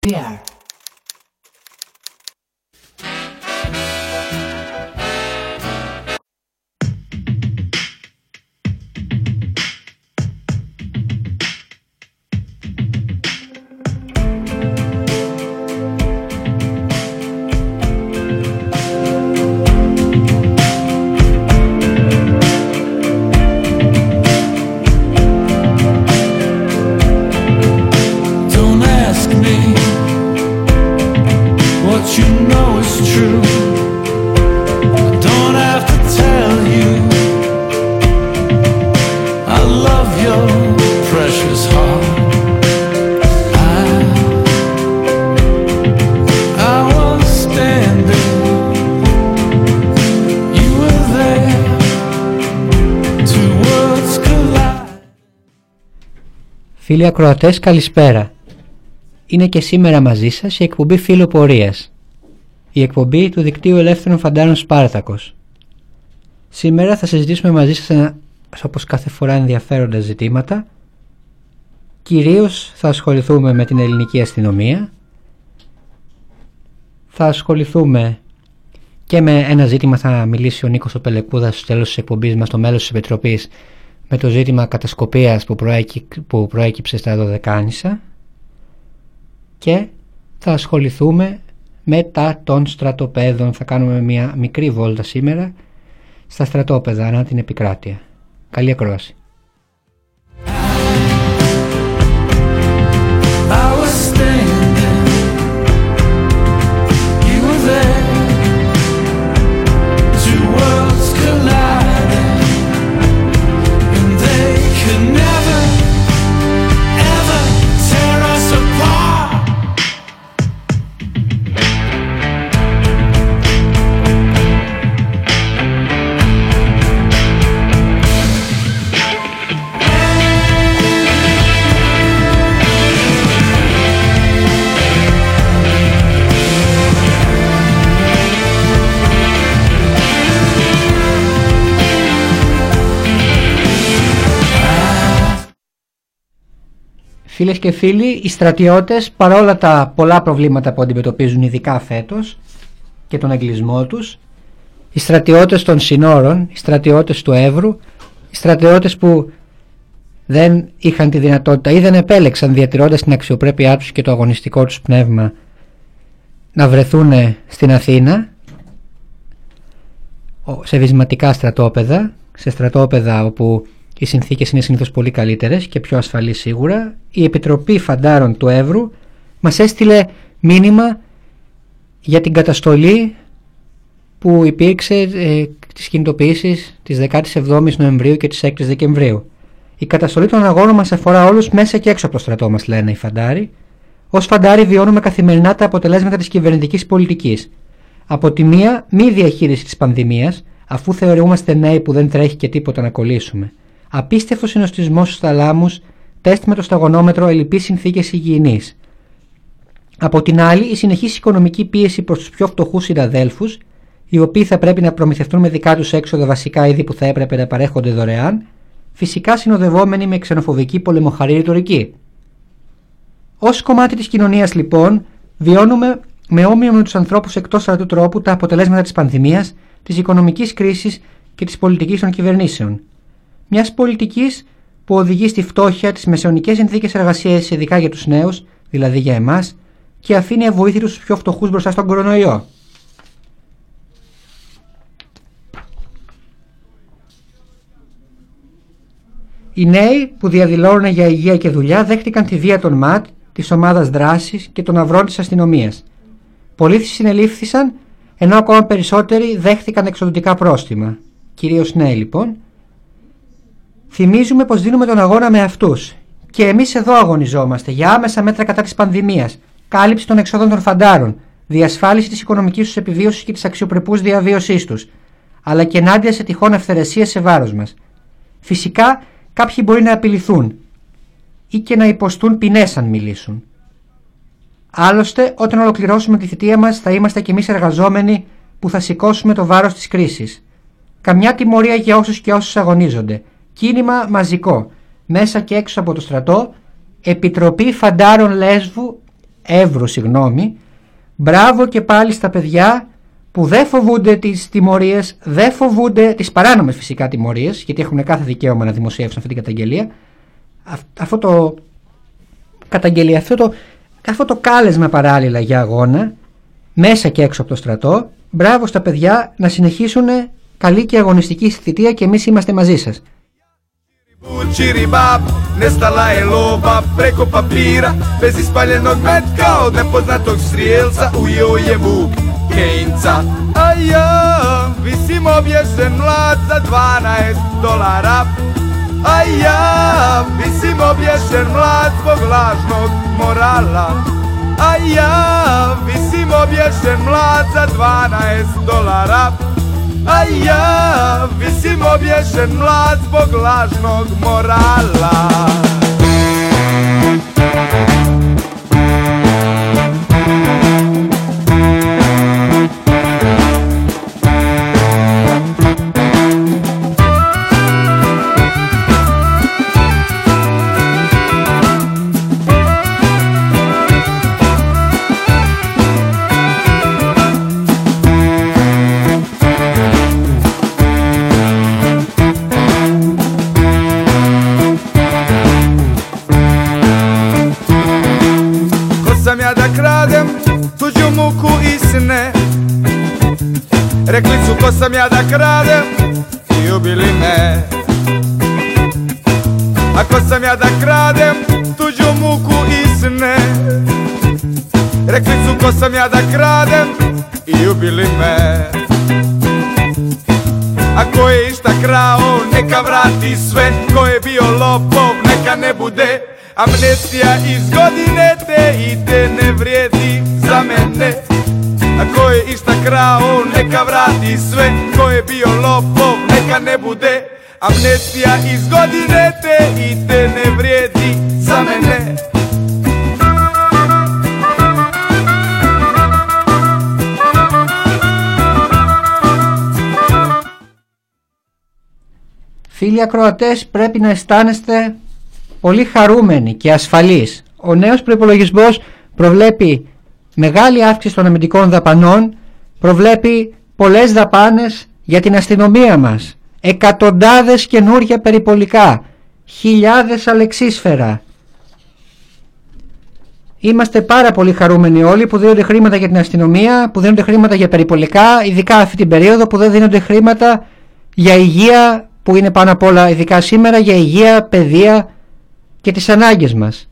PR. Φίλοι ακροατές, καλησπέρα. Είναι και σήμερα μαζί σας η εκπομπή Φιλοπορίας, η εκπομπή του δικτύου Ελεύθερων Φαντάρων Σπάρτακος. Σήμερα θα συζητήσουμε μαζί σας, όπως κάθε φορά, ενδιαφέροντα ζητήματα. Κυρίως θα ασχοληθούμε με την ελληνική αστυνομία. Θα ασχοληθούμε και με ένα ζήτημα, θα μιλήσει ο Νίκος ο Πελεκούδας στο τέλος της εκπομπής μας, στο μέλος της Επιτροπής, με το ζήτημα κατασκοπίας που προέκυψε στα Δωδεκάνησα, και θα ασχοληθούμε μετά των στρατοπέδων. Θα κάνουμε μια μικρή βόλτα σήμερα στα στρατόπεδα ανά την επικράτεια. Καλή ακρόαση. Φίλες και φίλοι, οι στρατιώτες, παρόλα τα πολλά προβλήματα που αντιμετωπίζουν ειδικά φέτος και τον εγκλισμό τους, οι στρατιώτες των συνόρων, οι στρατιώτες του Εύρου, οι στρατιώτες που δεν είχαν τη δυνατότητα ή δεν επέλεξαν, διατηρώντας την αξιοπρέπειά τους και το αγωνιστικό τους πνεύμα, να βρεθούν στην Αθήνα σε βυσματικά στρατόπεδα, σε στρατόπεδα όπου οι συνθήκες είναι συνήθως πολύ καλύτερες και πιο ασφαλείς σίγουρα, η Επιτροπή Φαντάρων του Εύρου μας έστειλε μήνυμα για την καταστολή που υπήρξε τις κινητοποιήσεις της 17ης Νοεμβρίου και της 6ης Δεκεμβρίου. Η καταστολή των αγώνων μας αφορά όλους μέσα και έξω από το στρατό μας, λένε οι φαντάροι. Ως φαντάροι βιώνουμε καθημερινά τα αποτελέσματα της κυβερνητικής πολιτικής. Από τη μία, μη διαχείριση της πανδημίας, αφού θεωρούμαστε νέοι που δεν τρέχει και τίποτα να κολλήσουμε. Απίστευτο συνοστισμός στους θαλάμους, τεστ με το σταγονόμετρο, ελλειπείς συνθήκες υγιεινής. Από την άλλη, η συνεχής οικονομική πίεση προς τους πιο φτωχούς συναδέλφους, οι οποίοι θα πρέπει να προμηθευτούν με δικά τους έξοδα βασικά είδη που θα έπρεπε να παρέχονται δωρεάν, φυσικά συνοδευόμενοι με ξενοφοβική πολεμοχαρή ρητορική. Ως κομμάτι της κοινωνίας, λοιπόν, βιώνουμε με όμοιο με τους ανθρώπους εκτός στρατού τρόπου τα αποτελέσματα της πανδημίας, της οικονομικής κρίσης και της πολιτικής των κυβερνήσεων. Μιας πολιτικής που οδηγεί στη φτώχεια, τις μεσαιωνικές συνθήκες εργασίας, ειδικά για τους νέους, δηλαδή για εμάς, και αφήνει αβοήθητους τους πιο φτωχούς μπροστά στον κορονοϊό. Οι νέοι που διαδηλώνουν για υγεία και δουλειά δέχτηκαν τη βία των ΜΑΤ, της ομάδας δράσης και των αυρών της αστυνομίας. Πολλοί συνελήφθησαν, ενώ ακόμα περισσότεροι δέχτηκαν εξοδοτικά πρόστιμα. Κυρίως νέοι, λοιπόν. Θυμίζουμε πως δίνουμε τον αγώνα με αυτούς. Και εμείς εδώ αγωνιζόμαστε για άμεσα μέτρα κατά της πανδημίας, κάλυψη των εξόδων των φαντάρων, διασφάλιση της οικονομικής τους επιβίωσης και της αξιοπρεπούς διαβίωσής τους, αλλά και ενάντια σε τυχόν αυθαιρεσίες σε βάρος μας. Φυσικά, κάποιοι μπορεί να απειληθούν ή και να υποστούν ποινές αν μιλήσουν. Άλλωστε, όταν ολοκληρώσουμε τη θητεία μας, θα είμαστε κι εμείς εργαζόμενοι που θα σηκώσουμε το βάρος της κρίσης. Καμιά τιμωρία για όσους και όσους αγωνίζονται. Κίνημα μαζικό, μέσα και έξω από το στρατό, Επιτροπή Φαντάρων Λέσβου Εύρου, μπράβο και πάλι στα παιδιά που δεν φοβούνται τις τιμωρίες, δεν φοβούνται τις παράνομες φυσικά τιμωρίες, γιατί έχουν κάθε δικαίωμα να δημοσιεύσουν αυτή την καταγγελία. Αυτό το κάλεσμα παράλληλα για αγώνα, μέσα και έξω από το στρατό. Μπράβο στα παιδιά, να συνεχίσουν καλή και αγωνιστική θητεία και εμείς είμαστε μαζί σας. Čiribab, nestala je lova preko papira, bez ispaljenog metka od nepoznatog strijelca ujeo je Vuk Kejnca. A ja visim obješen mlad za $12. A ja visim obješen mlad zbog lažnog morala. A ja visim obješen mlad za $12. A ja visim obješen mlad zbog lažnog morala. Tuđu muku i sne, rekli su ko sam ja da kradem i ubili me. A ko sam ja da kradem tuđu muku i sne, rekli su ko sam ja da kradem i ubili me. A ko je išta krao neka vrati sve, ko je bio lopov neka ne bude amnestija iz godine te i te ne vrijedi za mene. A ko je išta krao neka vrati sve, ko je bio lopov neka ne bude amnestija iz godine te i te ne vrijedi za mene. Φίλοι ακροατές, πρέπει να αισθάνεστε πολύ χαρούμενοι και ασφαλείς. Ο νέος προϋπολογισμός προβλέπει μεγάλη αύξηση των αμυντικών δαπανών, προβλέπει πολλές δαπάνες για την αστυνομία μας, εκατοντάδες καινούργια περιπολικά, χιλιάδες αλεξίσφαιρα. Είμαστε πάρα πολύ χαρούμενοι όλοι που δίνονται χρήματα για την αστυνομία, που δίνονται χρήματα για περιπολικά, ειδικά αυτή την περίοδο που δεν δίνονται χρήματα για υγεία, που είναι πάνω απ' όλα ειδικά σήμερα, για υγεία, παιδεία και τις ανάγκες μας.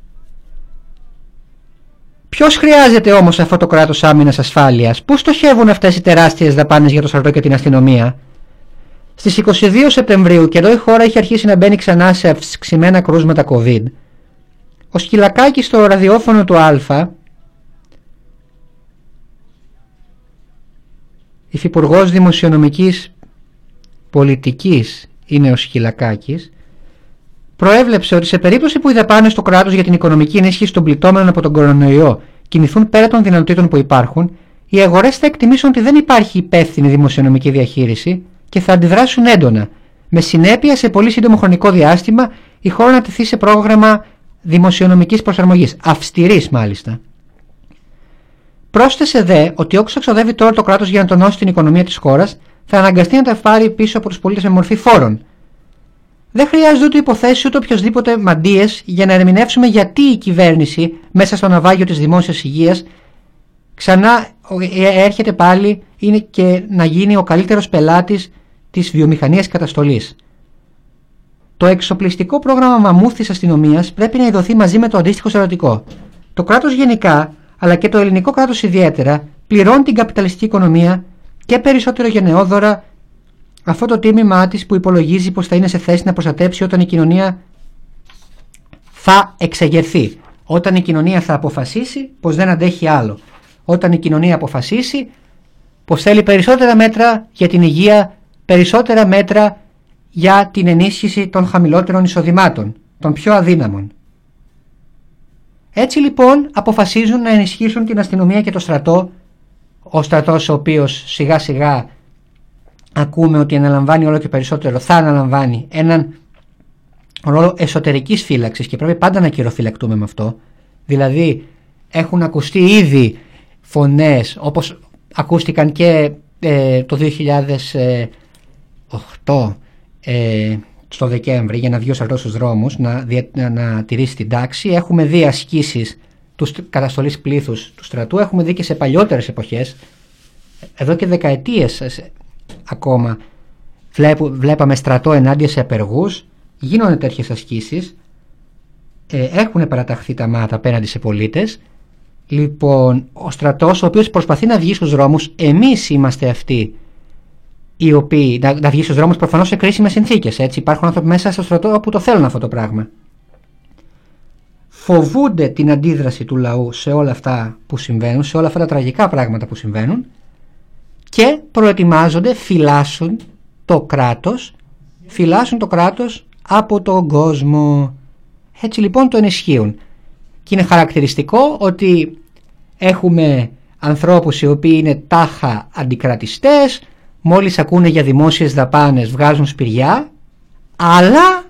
Ποιος χρειάζεται όμως αυτό το κράτος άμυνας ασφάλειας? Πού στοχεύουν αυτές οι τεράστιες δαπάνες για το στρατό και την αστυνομία? Στις 22 Σεπτεμβρίου, και εδώ η χώρα έχει αρχίσει να μπαίνει ξανά σε αυξημένα κρούσματα COVID, ο Σκυλακάκης στο ραδιόφωνο του Α, υφυπουργός δημοσιονομικής πολιτικής είναι ο Σκυλακάκης, προέβλεψε ότι σε περίπτωση που οι δαπάνες του κράτους για την οικονομική ενίσχυση των πληττόμενων από τον κορονοϊό κινηθούν πέρα των δυνατοτήτων που υπάρχουν, οι αγορές θα εκτιμήσουν ότι δεν υπάρχει υπεύθυνη δημοσιονομική διαχείριση και θα αντιδράσουν έντονα, με συνέπεια σε πολύ σύντομο χρονικό διάστημα η χώρα να τεθεί σε πρόγραμμα δημοσιονομικής προσαρμογής, αυστηρής μάλιστα. Πρόσθεσε δε ότι όποιος εξοδεύει τώρα το κράτος για να τονώσει την οικονομία της χώρας θα αναγκαστεί να τα πάρει πίσω από τους πολίτες με μορφή φόρων. Δεν χρειάζεται ούτε υποθέσεις ούτε οποιοσδήποτε μαντείες για να ερμηνεύσουμε γιατί η κυβέρνηση μέσα στο ναυάγιο της δημόσιας υγείας ξανά έρχεται πάλι είναι και να γίνει ο καλύτερος πελάτης της βιομηχανίας καταστολής. Το εξοπλιστικό πρόγραμμα μαμούθ της αστυνομίας πρέπει να ειδωθεί μαζί με το αντίστοιχο στρατιωτικό. Το κράτος γενικά, αλλά και το ελληνικό κράτος ιδιαίτερα, πληρώνει την καπιταλιστική οικονομία και περισσότερο γενναιόδωρα αυτό το τίμημά της που υπολογίζει πως θα είναι σε θέση να προστατέψει όταν η κοινωνία θα εξεγερθεί. Όταν η κοινωνία θα αποφασίσει πως δεν αντέχει άλλο. Όταν η κοινωνία αποφασίσει πως θέλει περισσότερα μέτρα για την υγεία, περισσότερα μέτρα για την ενίσχυση των χαμηλότερων εισοδημάτων, των πιο αδύναμων. Έτσι λοιπόν αποφασίζουν να ενισχύσουν την αστυνομία και το στρατό, ο στρατός ο οποίος σιγά σιγά ακούμε ότι αναλαμβάνει όλο και περισσότερο, θα αναλαμβάνει έναν ρόλο εσωτερικής φύλαξης και πρέπει πάντα να κυροφυλακτούμε με αυτό. Δηλαδή Έχουν ακουστεί ήδη φωνές, όπως ακούστηκαν και το 2008 στο Δεκέμβρη, για να βγει ο στρατός στους δρόμους, να τηρήσει την τάξη. Έχουμε δει ασκήσεις καταστολής πλήθους του στρατού, έχουμε δει και σε παλιότερες εποχές, εδώ και δεκαετίες ακόμα, βλέπαμε στρατό ενάντια σε απεργούς, γίνονται τέτοιες ασκήσεις, έχουν παραταχθεί τα μάτα απέναντι σε πολίτες. Λοιπόν, ο στρατός, ο οποίος προσπαθεί να βγει στους δρόμους, εμείς είμαστε αυτοί οι οποίοι να βγει στους δρόμους, προφανώς σε κρίσιμες συνθήκες, έτσι. Υπάρχουν άνθρωποι μέσα στο στρατό που το θέλουν αυτό το πράγμα. Φοβούνται την αντίδραση του λαού σε όλα αυτά που συμβαίνουν, σε όλα αυτά τα τραγικά πράγματα που συμβαίνουν, και προετοιμάζονται, φυλάσσουν το κράτος από τον κόσμο. Έτσι λοιπόν το ενισχύουν. Και είναι χαρακτηριστικό ότι έχουμε ανθρώπους οι οποίοι είναι τάχα αντικρατιστές, μόλις ακούνε για δημόσιες δαπάνες βγάζουν σπηριά, αλλά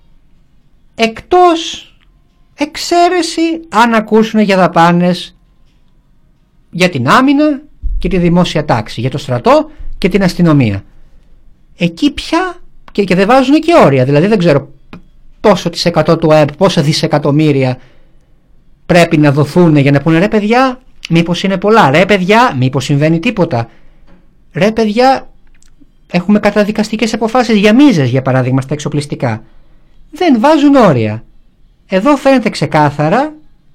εκτός εξαίρεση αν ακούσουν για δαπάνες για την άμυνα και τη δημόσια τάξη, για το στρατό και την αστυνομία. Εκεί πια και δεν βάζουν και όρια, δηλαδή δεν ξέρω πόσο της 100 του ΑΕΠ, πόσα δισεκατομμύρια πρέπει να δοθούν για να πούνε ρε παιδιά μήπως είναι πολλά, ρε παιδιά μήπως συμβαίνει τίποτα, ρε παιδιά έχουμε καταδικαστικές αποφάσεις για μίζες, για παράδειγμα στα εξοπλιστικά. Δεν βάζουν όρια. Εδώ φαίνεται ξεκάθαρα,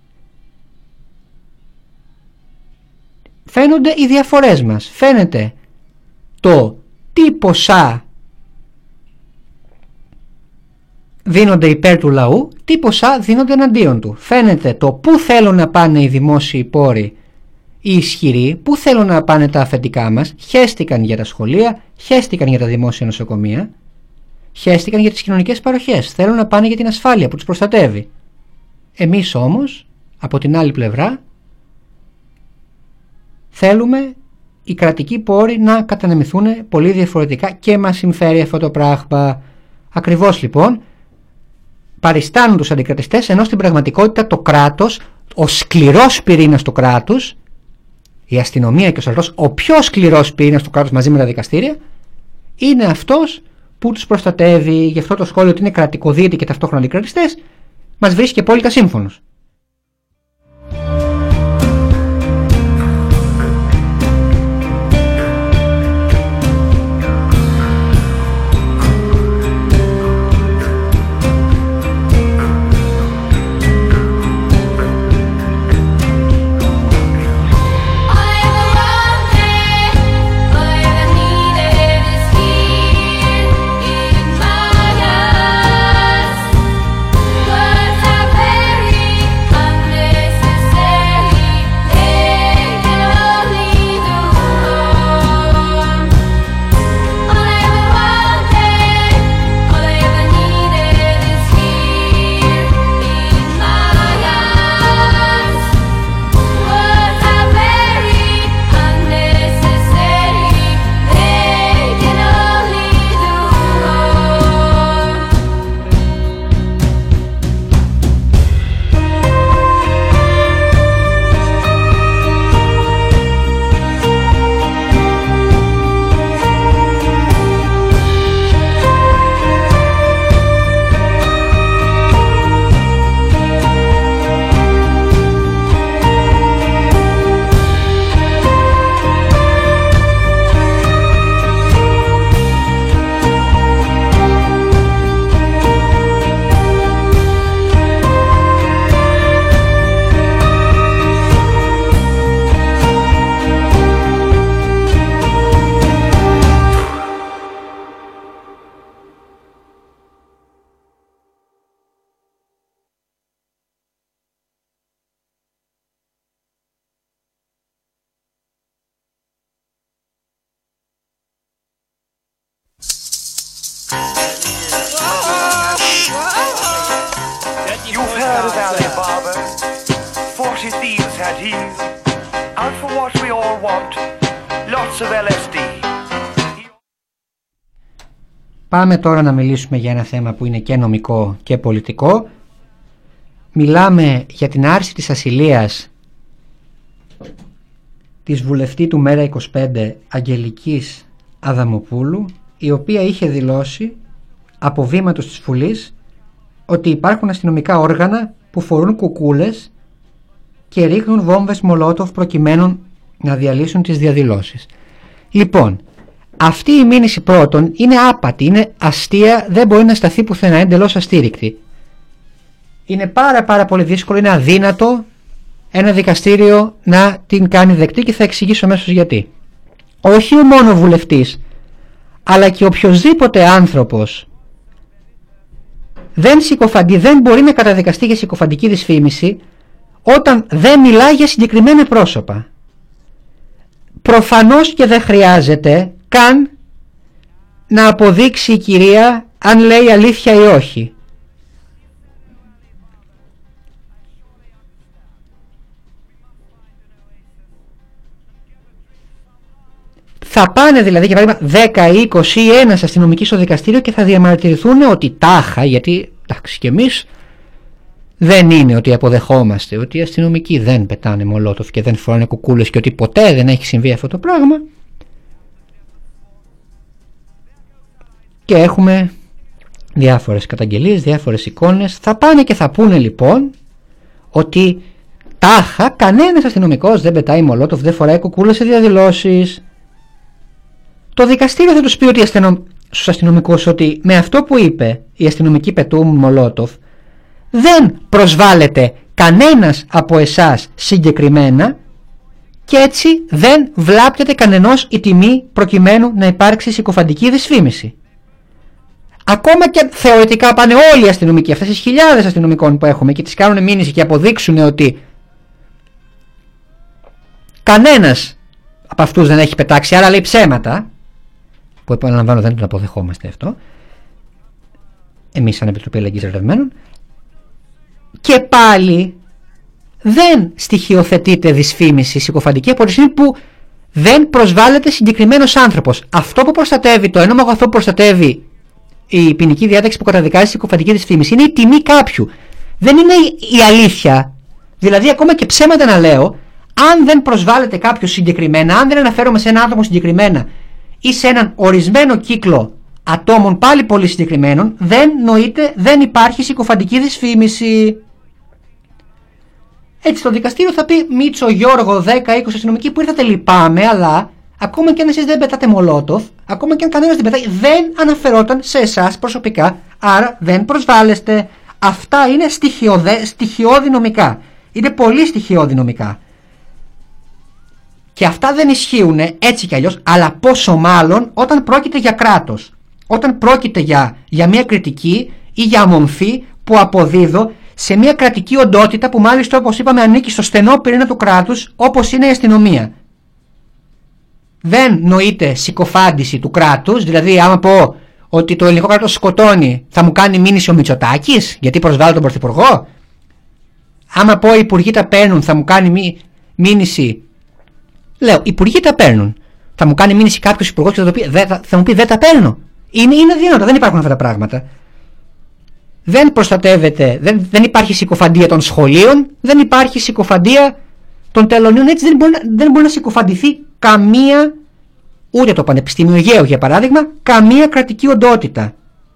φαίνονται οι διαφορές μας. Φαίνεται το τι ποσά δίνονται υπέρ του λαού, τι ποσά δίνονται εναντίον του. Φαίνεται το πού θέλουν να πάνε οι δημόσιοι πόροι, οι ισχυροί, πού θέλουν να πάνε τα αφεντικά μας. Χέστηκαν για τα σχολεία, χέστηκαν για τα δημόσια νοσοκομεία, χέστηκαν για τις κοινωνικές παροχές, θέλουν να πάνε για την ασφάλεια που τους προστατεύει. Εμείς όμως, από την άλλη πλευρά, θέλουμε οι κρατικοί πόροι να κατανεμηθούν πολύ διαφορετικά και μας συμφέρει αυτό το πράγμα. Ακριβώς λοιπόν, παριστάνουν τους αντικρατιστές, ενώ στην πραγματικότητα το κράτος, ο σκληρός πυρήνας του κράτους, η αστυνομία και ο στρατός, ο πιο σκληρός πυρήνας του κράτους μαζί με τα δικαστήρια, είναι αυτός που τους προστατεύει. Γι' αυτό το σχόλιο ότι είναι κρατικοδίαιτοι και ταυτόχρονα αντικρατιστές μας βρίσκει απόλυτα σύμφωνος. You've heard about it, Barber. 40 thieves had he. Out for what we all want. Lots of LSD. Πάμε τώρα να μιλήσουμε για ένα θέμα που είναι και νομικό και πολιτικό. Μιλάμε για την άρση της ασυλίας της βουλευτή του Μέρα 25 Αγγελικής Αδαμοπούλου, η οποία είχε δηλώσει από βήματος της Βουλής ότι υπάρχουν αστυνομικά όργανα που φορούν κουκούλες και ρίχνουν βόμβες Μολότοφ προκειμένου να διαλύσουν τις διαδηλώσεις. Λοιπόν, αυτή η μήνυση πρώτον είναι άπατη, είναι αστεία, δεν μπορεί να σταθεί πουθενά, εντελώς αστήρικτη. Είναι πάρα πολύ δύσκολο, είναι αδύνατο ένα δικαστήριο να την κάνει δεκτή και θα εξηγήσω αμέσως γιατί. Όχι μόνο ο βουλευτής, αλλά και οποιοσδήποτε άνθρωπος δεν μπορεί να καταδικαστεί για συκοφαντική δυσφήμιση όταν δεν μιλάει για συγκεκριμένα πρόσωπα. Προφανώς και δεν χρειάζεται καν να αποδείξει η κυρία αν λέει αλήθεια ή όχι. Θα πάνε δηλαδή για παράδειγμα 10, 20 ή ένας αστυνομικοί στο δικαστήριο και θα διαμαρτυρηθούν ότι τάχα, γιατί εντάξει και εμείς δεν είναι ότι αποδεχόμαστε ότι οι αστυνομικοί δεν πετάνε Μολότοφ και δεν φοράνε κουκούλες και ότι ποτέ δεν έχει συμβεί αυτό το πράγμα. Και έχουμε διάφορες καταγγελίες, διάφορες εικόνες. Θα πάνε και θα πούνε λοιπόν ότι τάχα κανένας αστυνομικός δεν πετάει Μολότοφ, δεν φοράει κουκούλες σε διαδηλώσεις. Το δικαστήριο θα τους πει ότι στους αστυνομικούς ότι με αυτό που είπε οι αστυνομικοί πετούν Μολότοφ δεν προσβάλλεται κανένας από εσάς συγκεκριμένα και έτσι δεν βλάπτεται κανενός η τιμή προκειμένου να υπάρξει συκοφαντική δυσφήμιση. Ακόμα και θεωρητικά πάνε όλοι οι αστυνομικοί, αυτές τις χιλιάδες αστυνομικών που έχουμε και τις κάνουν μήνυση και αποδείξουν ότι κανένας από αυτούς δεν έχει πετάξει, άρα λέει ψέματα, που επαναλαμβάνω δεν τον αποδεχόμαστε αυτό, εμείς σαν Επιτροπή Αλληλεγγύης Ερευνευμένων, και πάλι δεν στοιχειοθετείται δυσφήμιση συκοφαντική από τη στιγμή που δεν προσβάλλεται συγκεκριμένος άνθρωπος. Αυτό που προστατεύει, το ένομο αγαθό που προστατεύει η ποινική διάταξη που καταδικάζει συκοφαντική δυσφήμιση είναι η τιμή κάποιου. Δεν είναι η αλήθεια. Δηλαδή, ακόμα και ψέματα να λέω, αν δεν προσβάλλεται κάποιος συγκεκριμένα, αν δεν αναφέρομαι σε ένα άτομο συγκεκριμένα ή σε έναν ορισμένο κύκλο ατόμων πάλι πολύ συγκεκριμένων, δεν υπάρχει συκοφαντική δυσφήμιση. Έτσι το δικαστήριο θα πει Μίτσο, Γιώργο, 10-20 αστυνομικοί που ήρθατε, λυπάμαι, αλλά ακόμα και αν εσείς δεν πετάτε Μολότοφ, ακόμα και αν κανένας δεν πετάει, δεν αναφερόταν σε εσάς προσωπικά, άρα δεν προσβάλλεστε. Αυτά είναι στοιχειώδη νομικά. Είναι πολύ στοιχειώδη νομικά. Και αυτά δεν ισχύουν έτσι κι αλλιώς, αλλά πόσο μάλλον όταν πρόκειται για κράτος. Όταν πρόκειται για μια κριτική ή για μομφή που αποδίδω σε μια κρατική οντότητα που μάλιστα, όπως είπαμε, ανήκει στο στενό πυρήνα του κράτους, όπως είναι η αστυνομία. Δεν νοείται συκοφάντηση του κράτους, δηλαδή άμα πω ότι το ελληνικό κράτος σκοτώνει, θα μου κάνει μήνυση ο Μητσοτάκης γιατί προσβάλλει τον Πρωθυπουργό. Άμα πω οι υπουργοί τα παίρνουν, θα μου κάνει μήνυση. Λέω, οι υπουργοί τα παίρνουν. Θα μου κάνει μήνυση κάποιος υπουργός και θα μου πει δεν τα παίρνω. Είναι αδύνατο, δεν υπάρχουν αυτά τα πράγματα. Δεν προστατεύεται, δεν υπάρχει συκοφαντία των σχολείων, δεν υπάρχει συκοφαντία των τελωνίων. Έτσι δεν μπορεί να συκοφαντηθεί καμία, ούτε το Πανεπιστήμιο Αιγαίου για παράδειγμα, καμία κρατική οντότητα.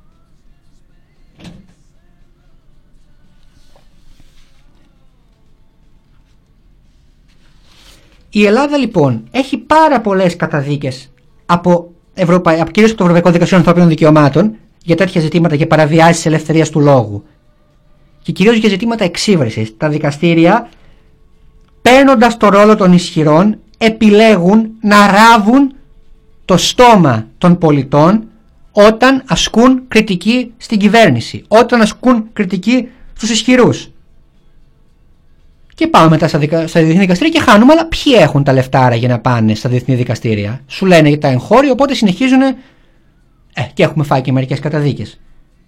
Η Ελλάδα λοιπόν έχει πάρα πολλές καταδίκες κυρίως από το Ευρωπαϊκό Δικαστήριο Ανθρωπίνων Δικαιωμάτων για τέτοια ζητήματα, για παραβιάσεις ελευθερίας του λόγου και κυρίως για ζητήματα εξύβρισης. Τα δικαστήρια, παίρνοντας το ρόλο των ισχυρών, επιλέγουν να ράβουν το στόμα των πολιτών όταν ασκούν κριτική στην κυβέρνηση, όταν ασκούν κριτική στους ισχυρούς. Και πάμε μετά στα διεθνή δικαστήρια και χάνουμε, αλλά ποιοι έχουν τα λεφτάρα για να πάνε στα διεθνή δικαστήρια? Σου λένε για τα εγχώρια, οπότε συνεχίζουν και έχουμε φάει και μερικές καταδίκες.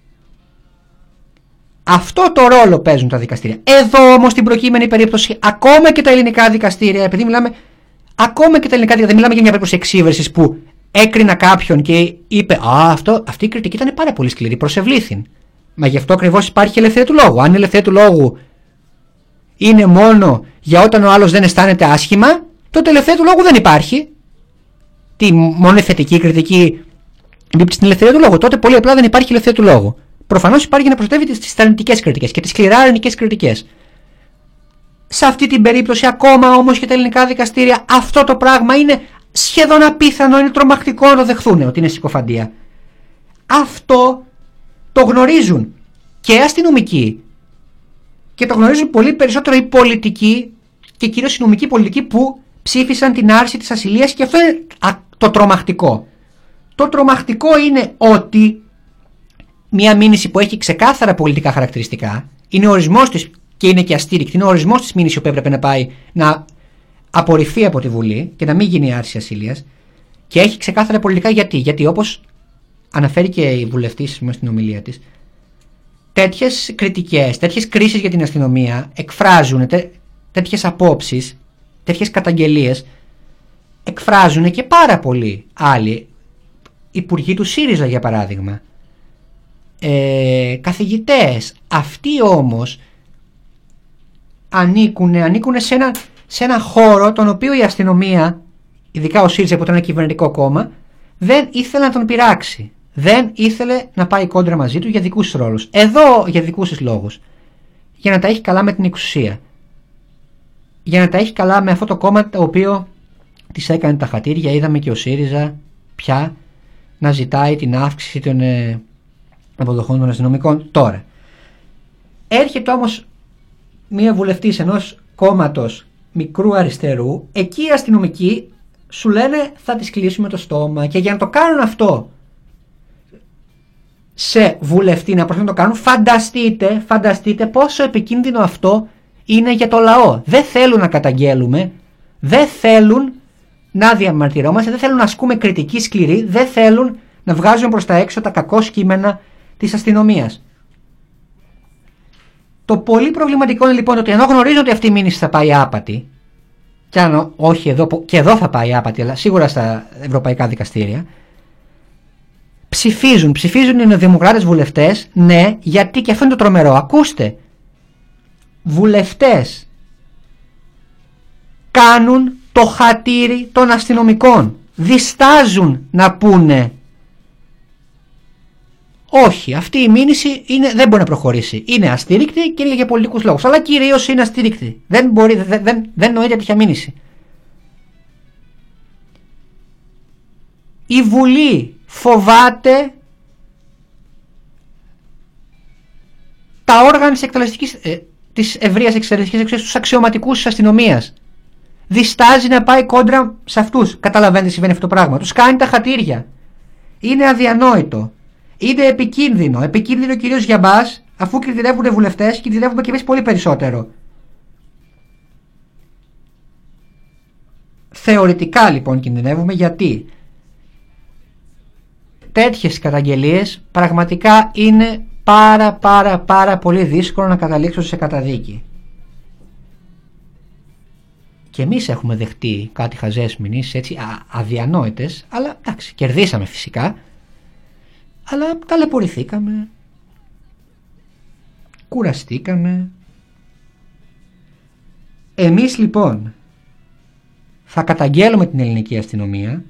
Αυτό το ρόλο παίζουν τα δικαστήρια. Εδώ όμως στην προκείμενη περίπτωση, ακόμα και τα ελληνικά δικαστήρια, επειδή μιλάμε, ακόμα και τα ελληνικά δικαστήρια, δεν μιλάμε για μια περίπτωση εξύβρεσης που έκρινα κάποιον και είπε αυτή η κριτική ήταν πάρα πολύ σκληρή, προσευλήθην. Μα γι' αυτό ακριβώς υπάρχει ελευθερία του λόγου. Αν η ελευθερία του λόγου είναι μόνο για όταν ο άλλος δεν αισθάνεται άσχημα, τότε ελευθερία του λόγου δεν υπάρχει. Τι, μόνο η θετική κριτική εμπίπτει στην ελευθερία του λόγου? Τότε πολύ απλά δεν υπάρχει ελευθερία του λόγου. Προφανώς υπάρχει για να προστατεύει τις αρνητικές κριτικές και τις σκληρά αρνητικές κριτικές. Σε αυτή την περίπτωση, ακόμα όμως και τα ελληνικά δικαστήρια, αυτό το πράγμα είναι σχεδόν απίθανο, είναι τρομακτικό να το δεχθούν ότι είναι συκοφαντία. Αυτό το γνωρίζουν και αστυνομικοί και το γνωρίζουν πολύ περισσότερο οι πολιτικοί και κυρίως οι νομικοί πολιτικοί που ψήφισαν την άρση της ασυλίας, και αυτό είναι το τρομακτικό. Το τρομακτικό είναι ότι μια μήνυση που έχει ξεκάθαρα πολιτικά χαρακτηριστικά, είναι ο ορισμός της και είναι και αστήρικτη, είναι ο ορισμός της μήνυσης που έπρεπε να πάει να απορριφθεί από τη Βουλή και να μην γίνει άρση ασυλίας, και έχει ξεκάθαρα πολιτικά γιατί όπως αναφέρει και η βουλευτής στην ομιλία της, τέτοιες κριτικές, τέτοιες κρίσεις για την αστυνομία εκφράζουν, τέτοιες απόψεις, τέτοιες καταγγελίες εκφράζουν και πάρα πολλοί άλλοι υπουργοί του ΣΥΡΙΖΑ, για παράδειγμα, καθηγητές. Αυτοί όμως ανήκουν σε ένα χώρο τον οποίο η αστυνομία, ειδικά ο ΣΥΡΙΖΑ που ήταν ένα κυβερνητικό κόμμα, δεν ήθελε να τον πειράξει. Δεν ήθελε να πάει κόντρα μαζί του για δικούς ρόλους. Εδώ για δικούς τους λόγους. Για να τα έχει καλά με την εξουσία. Για να τα έχει καλά με αυτό το κόμμα το οποίο της έκανε τα χατήρια. Είδαμε και ο ΣΥΡΙΖΑ πια να ζητάει την αύξηση των αποδοχών των αστυνομικών. Τώρα έρχεται όμως μία βουλευτής ενός κόμματος μικρού αριστερού, εκεί οι αστυνομικοί σου λένε θα τις κλείσουμε το στόμα, και για να το κάνουν αυτό σε βουλευτή, να προσπαθούν να το κάνουν, φανταστείτε πόσο επικίνδυνο αυτό είναι για το λαό. Δεν θέλουν να καταγγέλουμε, δεν θέλουν να διαμαρτυρόμαστε, δεν θέλουν να ασκούμε κριτική σκληρή, δεν θέλουν να βγάζουν προς τα έξω τα κακό κείμενα της αστυνομίας. Το πολύ προβληματικό είναι λοιπόν ότι ενώ γνωρίζω ότι αυτή η μήνυση θα πάει άπατη, και αν όχι εδώ, και εδώ θα πάει άπατη, αλλά σίγουρα στα ευρωπαϊκά δικαστήρια, ψηφίζουν οι νεοδημοκράτες βουλευτές, ναι, γιατί και αυτό είναι το τρομερό. Ακούστε, βουλευτές κάνουν το χατήρι των αστυνομικών, διστάζουν να πούνε όχι, αυτή η μήνυση δεν μπορεί να προχωρήσει. Είναι αστήρικτη και είναι για πολιτικούς λόγους. Αλλά κυρίως είναι αστήρικτη. Δεν νοείται τέτοια μήνυση. Η Βουλή φοβάται τα όργανα της ευρείας εκτελεστικής εξουσίας, τους αξιωματικούς της αστυνομίας. Διστάζει να πάει κόντρα σε αυτούς. Καταλαβαίνετε τι συμβαίνει αυτό το πράγμα. Τους κάνει τα χατήρια. Είναι αδιανόητο. Είναι επικίνδυνο. Επικίνδυνο κυρίως για μας, αφού κινδυνεύουν βουλευτές, κινδυνεύουμε και εμείς πολύ περισσότερο. Θεωρητικά λοιπόν κινδυνεύουμε, γιατί τέτοιες καταγγελίες πραγματικά είναι πάρα πολύ δύσκολο να καταλήξουν σε καταδίκη. Και εμείς έχουμε δεχτεί κάτι χαζές μηνύσεις, έτσι αδιανόητες, αλλά εντάξει, κερδίσαμε φυσικά. Αλλά ταλαιπωρηθήκαμε, κουραστήκαμε. Εμείς λοιπόν θα καταγγέλουμε την ελληνική αστυνομία.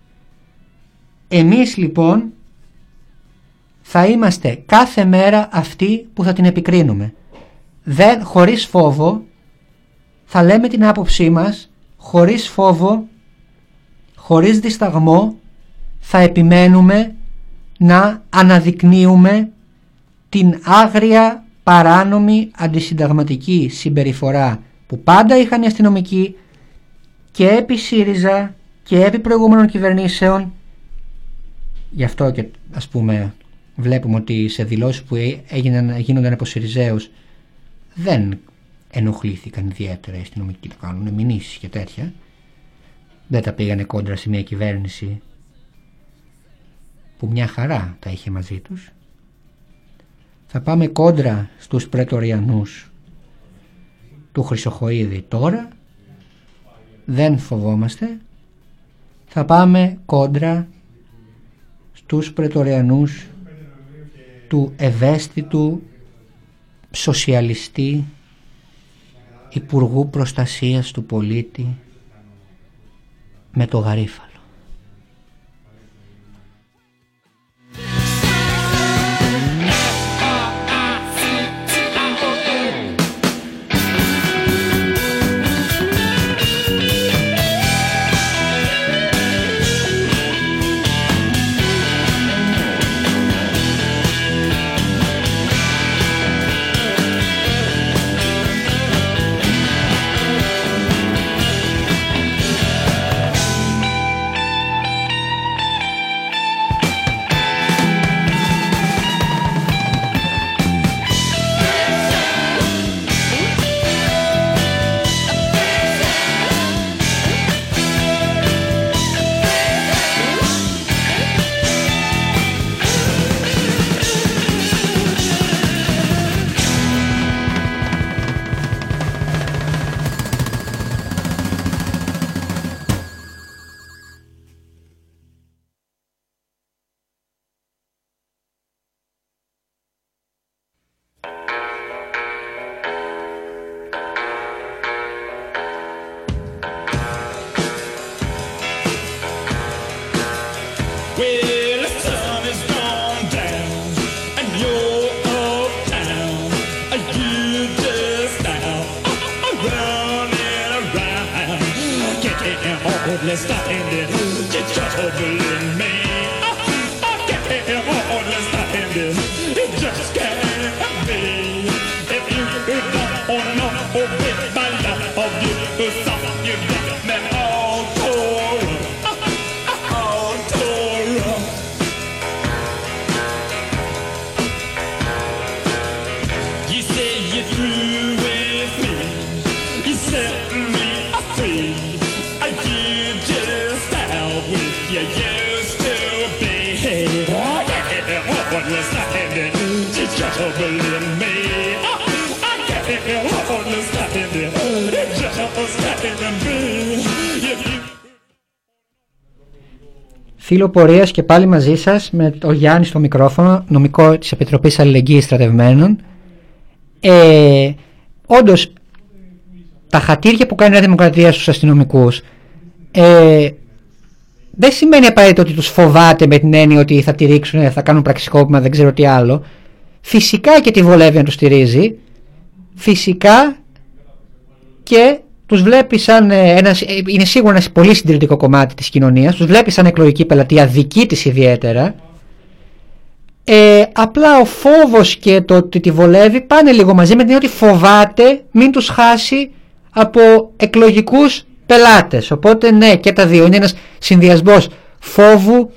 Εμείς λοιπόν θα είμαστε κάθε μέρα αυτοί που θα την επικρίνουμε. Χωρίς φόβο θα λέμε την άποψή μας, χωρίς φόβο, χωρίς δισταγμό θα επιμένουμε να αναδεικνύουμε την άγρια, παράνομη, αντισυνταγματική συμπεριφορά που πάντα είχαν οι αστυνομικοί και επί ΣΥΡΙΖΑ και επί προηγούμενων κυβερνήσεων. Γι' αυτό και ας πούμε βλέπουμε ότι σε δηλώσεις που γίνονταν από ΣΥΡΙΖΑΕΟΥΣ δεν ενοχλήθηκαν ιδιαίτερα οι αστυνομικοί, το κάνουν μηνύσεις και τέτοια. Δεν τα πήγανε κόντρα σε μια κυβέρνηση που μια χαρά τα είχε μαζί τους. Θα πάμε κόντρα στους πρετοριανούς του Χρυσοχοΐδη τώρα. Δεν φοβόμαστε. Θα πάμε κόντρα στους πρετοριανούς του ευαίσθητου σοσιαλιστή Υπουργού Προστασίας του Πολίτη με το Γαρίφαλο. Φίλο πορείας και πάλι μαζί σας με το Γιάννη στο μικρόφωνο, νομικό της Επιτροπής Αλληλεγγύης Στρατευμένων. Όντως, τα χατήρια που κάνει η Δημοκρατία στους αστυνομικούς δεν σημαίνει απαραίτητα ότι τους φοβάται με την έννοια ότι θα τη ρίξουν, θα κάνουν πραξικόπημα, δεν ξέρω τι άλλο. Φυσικά και τη βολεύει να τους στηρίζει. Φυσικά και τους βλέπει σαν είναι σίγουρα ένα πολύ συντηρητικό κομμάτι της κοινωνίας. Τους βλέπει σαν εκλογική πελατεία, δική της ιδιαίτερα. Απλά ο φόβος και το ότι τη βολεύει πάνε λίγο μαζί με την έννοια ότι φοβάται μην τους χάσει από εκλογικούς πελάτες. Οπότε ναι, και τα δύο είναι ένας συνδυασμός φόβου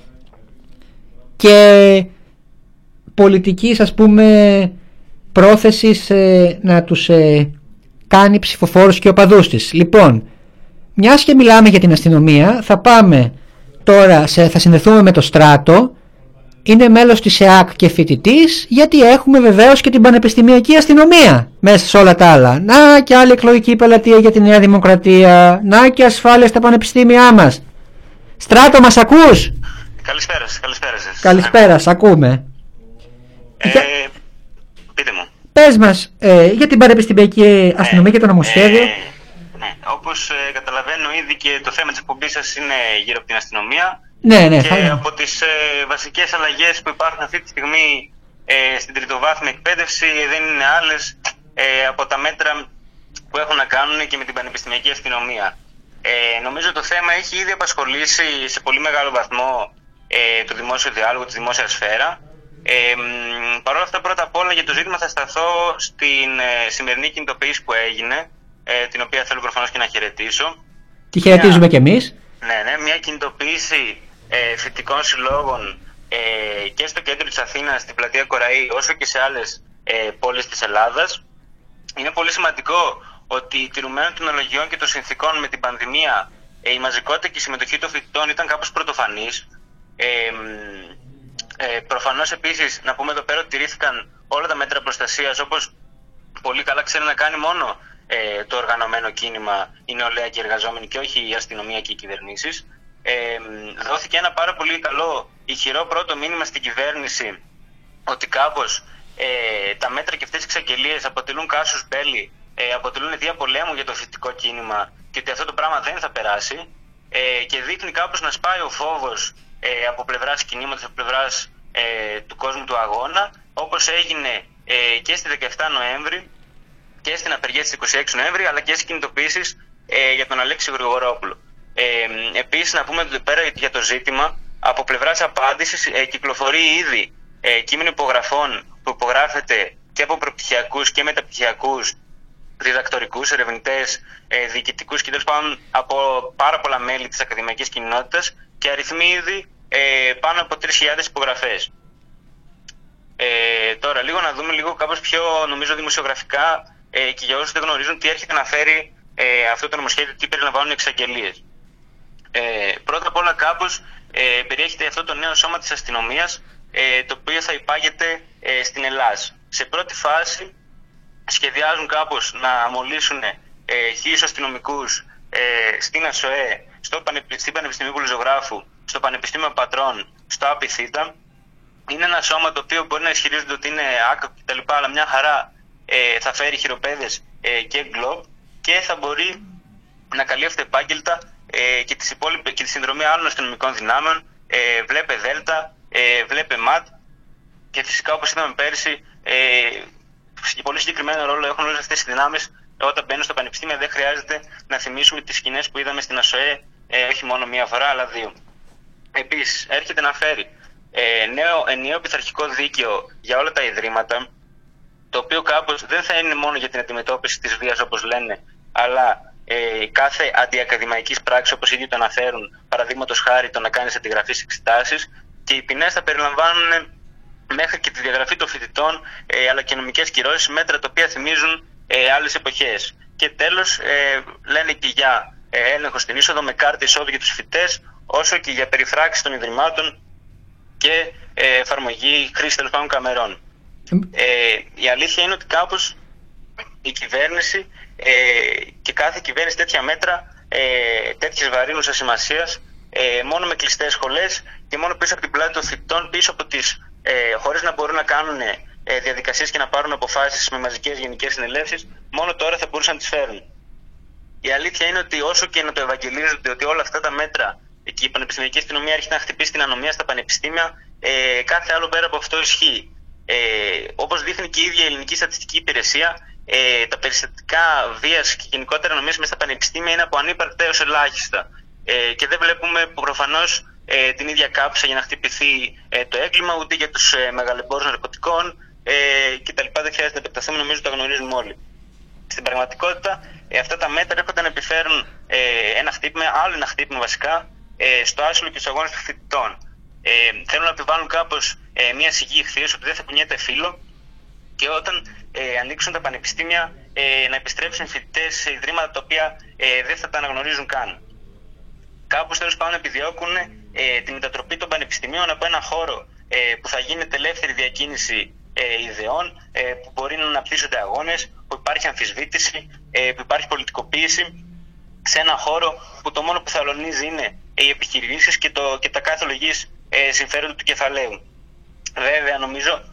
και πολιτικής, ας πούμε, πρόθεσης να τους κάνει ψηφοφόρους και οπαδούς της. Λοιπόν, μιας και μιλάμε για την αστυνομία, θα πάμε τώρα, θα συνδεθούμε με το Στράτο. Είναι μέλος της ΕΑΚ και φοιτητής, γιατί έχουμε βεβαίως και την πανεπιστημιακή αστυνομία μέσα σε όλα τα άλλα. Να και άλλη εκλογική πελατεία για τη Νέα Δημοκρατία. Να και ασφάλεια στα πανεπιστήμια μας. Στράτο, μας ακούς? Καλησπέρα σας. Καλησπέρα, σ' ακούμε. Πείτε μου. Πες μας για την πανεπιστημιακή αστυνομία και το νομοσχέδιο. Ναι, όπως καταλαβαίνω ήδη και το θέμα της εκπομπής σας είναι γύρω από την αστυνομία. Ναι, και από τις βασικές αλλαγές που υπάρχουν αυτή τη στιγμή στην τριτοβάθμια εκπαίδευση δεν είναι άλλες από τα μέτρα που έχουν να κάνουν και με την πανεπιστημιακή αστυνομία. Νομίζω το θέμα έχει ήδη απασχολήσει σε πολύ μεγάλο βαθμό το δημόσιο διάλογο, τη δημόσια σφαίρα. Παρ' όλα αυτά, πρώτα απ' όλα για το ζήτημα θα σταθώ στην σημερινή κινητοποίηση που έγινε, την οποία θέλω προφανώς και να χαιρετήσω. Τη χαιρετίζουμε κι εμείς. Ναι, μια κινητοποίηση φοιτητικών συλλόγων και στο κέντρο της Αθήνας, στην πλατεία Κοραή, όσο και σε άλλες πόλεις της Ελλάδας. Είναι πολύ σημαντικό ότι τηρουμένων των αναλογιών και των συνθήκων με την πανδημία η μαζικότητα και η συμμετοχή των φοιτητών ήταν κάπως πρωτοφανής. Προφανώς επίσης να πούμε εδώ πέρα ότι τηρήθηκαν όλα τα μέτρα προστασίας, όπως πολύ καλά ξέρει να κάνει μόνο το οργανωμένο κίνημα, η νεολαία και οι εργαζόμενοι και όχι η αστυνομία και οι κυβερνήσεις. Δόθηκε ένα πάρα πολύ καλό ηχηρό πρώτο μήνυμα στην κυβέρνηση ότι κάπως τα μέτρα και αυτές οι εξαγγελίες αποτελούν κάσους μπέλι, αποτελούν αιτία πολέμου για το φοιτητικό κίνημα και ότι αυτό το πράγμα δεν θα περάσει. και δείχνει κάπως να σπάει ο φόβος από πλευράς κινήματος, από πλευράς του κόσμου του αγώνα, όπως έγινε και στη 17 Νοέμβρη και στην απεργία της 26 Νοέμβρη, αλλά και στις κινητοποιήσεις για τον Αλέξη Γρηγορόπουλο. Επίσης, να πούμε πέρα για το ζήτημα, από πλευράς απάντησης κυκλοφορεί ήδη κείμενο υπογραφών που υπογράφεται και από προπτυχιακούς και μεταπτυχιακούς, διδακτορικούς, ερευνητές, διοικητικούς και τέλος πάντων από πάρα πολλά μέλη της ακαδημαϊκής κοινότητας και αριθμεί ήδη πάνω από 3.000 υπογραφές. Τώρα, λίγο να δούμε λίγο κάπως πιο, νομίζω, δημοσιογραφικά και για όσους δεν γνωρίζουν τι έρχεται να φέρει αυτό το νομοσχέδιο, τι περιλαμβάνουν οι εξαγγελίες. Πρώτα απ' όλα κάπως περιέχεται αυτό το νέο σώμα της αστυνομίας, το οποίο θα υπάγεται στην Ελλάδα. Σε πρώτη φάση σχεδιάζουν κάπως να μολύσουν 1.000 αστυνομικούς στην ΑΣΟΕ, στην Πανεπιστημίου Ζωγράφου, στο Πανεπιστήμιο Πατρών, στο ΑΠΙΘΙΤΑ. Είναι ένα σώμα το οποίο μπορεί να ισχυρίζονται ότι είναι άκακο κτλ. Αλλά μια χαρά θα φέρει χειροπέδες και γκλόπ και θα μπορεί να καλεί αυτεπάγγελτα και τη συνδρομή άλλων αστυνομικών δυνάμεων. Βλέπε ΔΕΛΤΑ, βλέπε ΜΑΤ και φυσικά, όπως είδαμε πέρσι, και πολύ συγκεκριμένο ρόλο έχουν όλες αυτές οι δυνάμεις όταν μπαίνουν στο πανεπιστήμιο. Δεν χρειάζεται να θυμίσουμε τις σκηνές που είδαμε στην ΑΣΟΕ, όχι μόνο μία φορά αλλά δύο. Επίσης, έρχεται να φέρει ενιαίο πειθαρχικό δίκαιο για όλα τα ιδρύματα, το οποίο κάπως δεν θα είναι μόνο για την αντιμετώπιση της βίας όπως λένε, αλλά κάθε αντιακαδημαϊκής πράξης, όπως ήδη το αναφέρουν, παραδείγματος χάρη το να κάνεις αντιγραφή σε εξετάσεις, και οι ποινές θα περιλαμβάνουν μέχρι και τη διαγραφή των φοιτητών, αλλά και νομικές κυρώσεις, μέτρα τα οποία θυμίζουν άλλες εποχές. Και τέλος, λένε και για έλεγχο στην είσοδο με κάρτα εισόδου για τους φοιτητές, όσο και για περιφράξεις των ιδρυμάτων και εφαρμογή χρήση τέλος πάντων καμερών. Η αλήθεια είναι ότι κάπως η κυβέρνηση και κάθε κυβέρνηση τέτοια μέτρα, τέτοιες βαρύνουσας σημασίας, μόνο με κλειστές σχολές και μόνο πίσω από την πλάτη των φοιτητών, πίσω από χωρίς να μπορούν να κάνουν διαδικασίες και να πάρουν αποφάσεις με μαζικές γενικές συνελεύσεις, μόνο τώρα θα μπορούσαν να τις φέρουν. Η αλήθεια είναι ότι όσο και να το ευαγγελίζονται ότι όλα αυτά τα μέτρα και η πανεπιστημιακή αστυνομία έρχεται να χτυπήσει την ανομία στα πανεπιστήμια, κάθε άλλο πέρα από αυτό ισχύει. Όπως δείχνει και η ίδια η Ελληνική Στατιστική Υπηρεσία, τα περιστατικά βίας και γενικότερα ανομίας μέσα στα πανεπιστήμια είναι από ανύπαρκτα έως ελάχιστα. Και δεν βλέπουμε προφανώς την ίδια κάψα για να χτυπηθεί το έγκλημα, ούτε για τους μεγαλεμπόρους ναρκωτικών κτλ. Δεν χρειάζεται να επεκταθούμε, νομίζω το γνωρίζουμε όλοι. Στην πραγματικότητα, αυτά τα μέτρα έρχονται να επιφέρουν άλλο ένα χτύπημα βασικά στο άσυλο και στους αγώνες των φοιτητών. Θέλουν να επιβάλλουν κάπως μια σιγή ευθείας ότι δεν θα κουνιέται φύλλο και όταν ανοίξουν τα πανεπιστήμια να επιστρέψουν φοιτητές σε ιδρύματα τα οποία δεν θα τα αναγνωρίζουν καν. Κάπως τέλος πάντων επιδιώκουν τη μετατροπή των πανεπιστημίων από ένα χώρο που θα γίνεται ελεύθερη διακίνηση ιδεών, που μπορεί να αναπτύσσονται αγώνες, που υπάρχει αμφισβήτηση, που υπάρχει πολιτικοποίηση, σε ένα χώρο που το μόνο που θαλονίζει είναι οι επιχειρήσεις και τα κάθε λογής συμφέροντα του κεφαλαίου. Βέβαια, νομίζω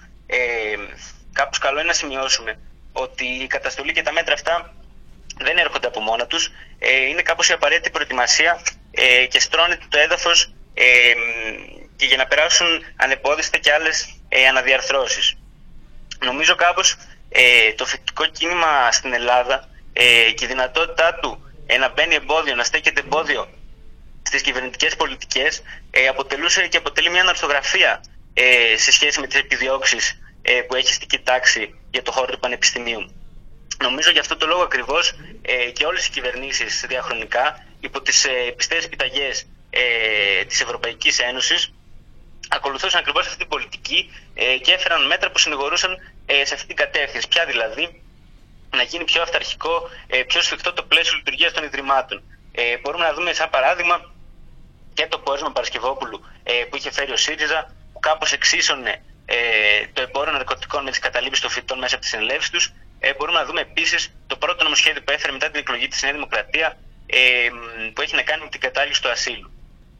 κάπως καλό είναι να σημειώσουμε ότι η καταστολή και τα μέτρα αυτά δεν έρχονται από μόνα τους. Είναι κάπως η απαραίτητη προετοιμασία και στρώνεται το έδαφος και για να περάσουν ανεπόδιστα και άλλες αναδιαρθρώσεις. Νομίζω κάπως το φοιτητικό κίνημα στην Ελλάδα και η δυνατότητά του να μπαίνει εμπόδιο, να στέκεται εμπόδιο στις κυβερνητικές πολιτικές αποτελούσε και αποτελεί μια ανορθογραφία σε σχέση με τις επιδιώξεις που έχει αστική τάξη για το χώρο του πανεπιστημίου. Νομίζω γι' αυτό το λόγο ακριβώς και όλες οι κυβερνήσεις διαχρονικά υπό τις πιστές επιταγές της Ευρωπαϊκής Ένωσης ακολουθούσαν ακριβώς αυτή την πολιτική και έφεραν μέτρα που συνηγορούσαν σε αυτή την κατεύθυνση. Πια δηλαδή να γίνει πιο αυταρχικό, πιο σφιχτό το πλαίσιο λειτουργίας των ιδρυμάτων. Μπορούμε να δούμε σαν παράδειγμα και το πόρισμα Παρασκευόπουλου που είχε φέρει ο ΣΥΡΙΖΑ, που κάπως εξίσωνε το εμπόριο ναρκωτικών με τις καταλήψεις των φοιτητών μέσα από τις συνελεύσεις τους. Μπορούμε να δούμε επίσης το πρώτο νομοσχέδιο που έφερε μετά την εκλογή της Νέα Δημοκρατία, που έχει να κάνει με την κατάργηση του ασύλου.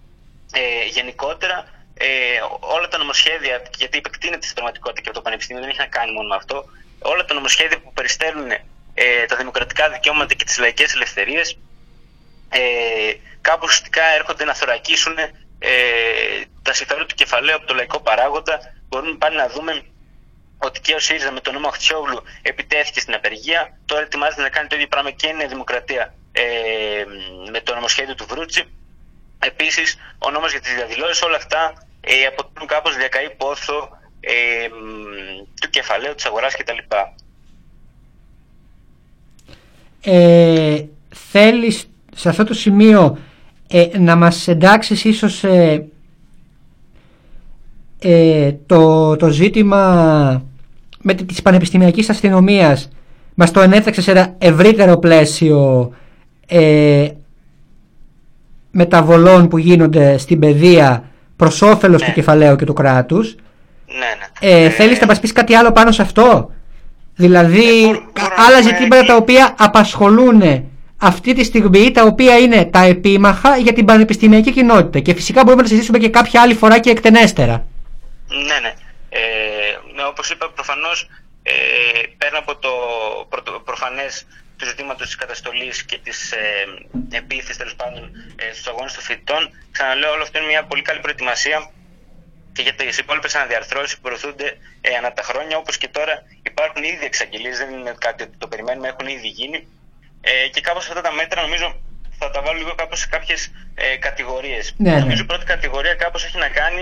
Γενικότερα, όλα τα νομοσχέδια, γιατί επεκτείνεται στην πραγματικότητα και από το Πανεπιστήμιο, δεν έχει να κάνει μόνο με αυτό, όλα τα νομοσχέδια που περιστέλνουν τα δημοκρατικά δικαιώματα και τις λαϊκές ελευθερίες, κάπου ουσιαστικά έρχονται να θωρακίσουν τα συμφέροντα του κεφαλαίου από το λαϊκό παράγοντα. Μπορούμε πάλι να δούμε ότι και ο ΣΥΡΙΖΑ με τον νόμο Αχτσιόγλου επιτέθηκε στην απεργία. Τώρα ετοιμάζεται να κάνει το ίδιο πράγμα και η Νέα Δημοκρατία με το νομοσχέδιο του Βρούτση. Επίσης, ο νόμος για τις διαδηλώσεις, όλα αυτά αποτελούν κάπως διακαή πόθο του κεφαλαίου, της αγοράς κτλ. Θέλεις σε αυτό το σημείο να μας εντάξεις ίσως το ζήτημα της πανεπιστημιακής αστυνομίας, μας το ενέταξε σε ένα ευρύτερο πλαίσιο μεταβολών που γίνονται στην παιδεία προς όφελος του κεφαλαίου και του κράτους. Ναι. Θέλεις να μας πεις κάτι άλλο πάνω σε αυτό? Δηλαδή άλλα ζητήματα τα οποία απασχολούν αυτή τη στιγμή, τα οποία είναι τα επίμαχα για την πανεπιστημιακή κοινότητα, και φυσικά μπορούμε να συζητήσουμε και κάποια άλλη φορά και εκτενέστερα. Ναι. Όπως είπα, προφανώς πέρα από το προφανές του ζητήματος της καταστολής και της επίθεσης τέλος πάντων στους αγώνες των φοιτητών, ξαναλέω, όλο αυτό είναι μια πολύ καλή προετοιμασία και για τις υπόλοιπες αναδιαρθρώσεις που προωθούνται ανά τα χρόνια. Όπως και τώρα υπάρχουν ήδη εξαγγελίες, δεν είναι κάτι ότι το περιμένουμε, έχουν ήδη γίνει. Και κάπως αυτά τα μέτρα νομίζω θα τα βάλω λίγο κάπως σε κάποιες κατηγορίες. Νομίζω η πρώτη κατηγορία κάπως έχει να κάνει,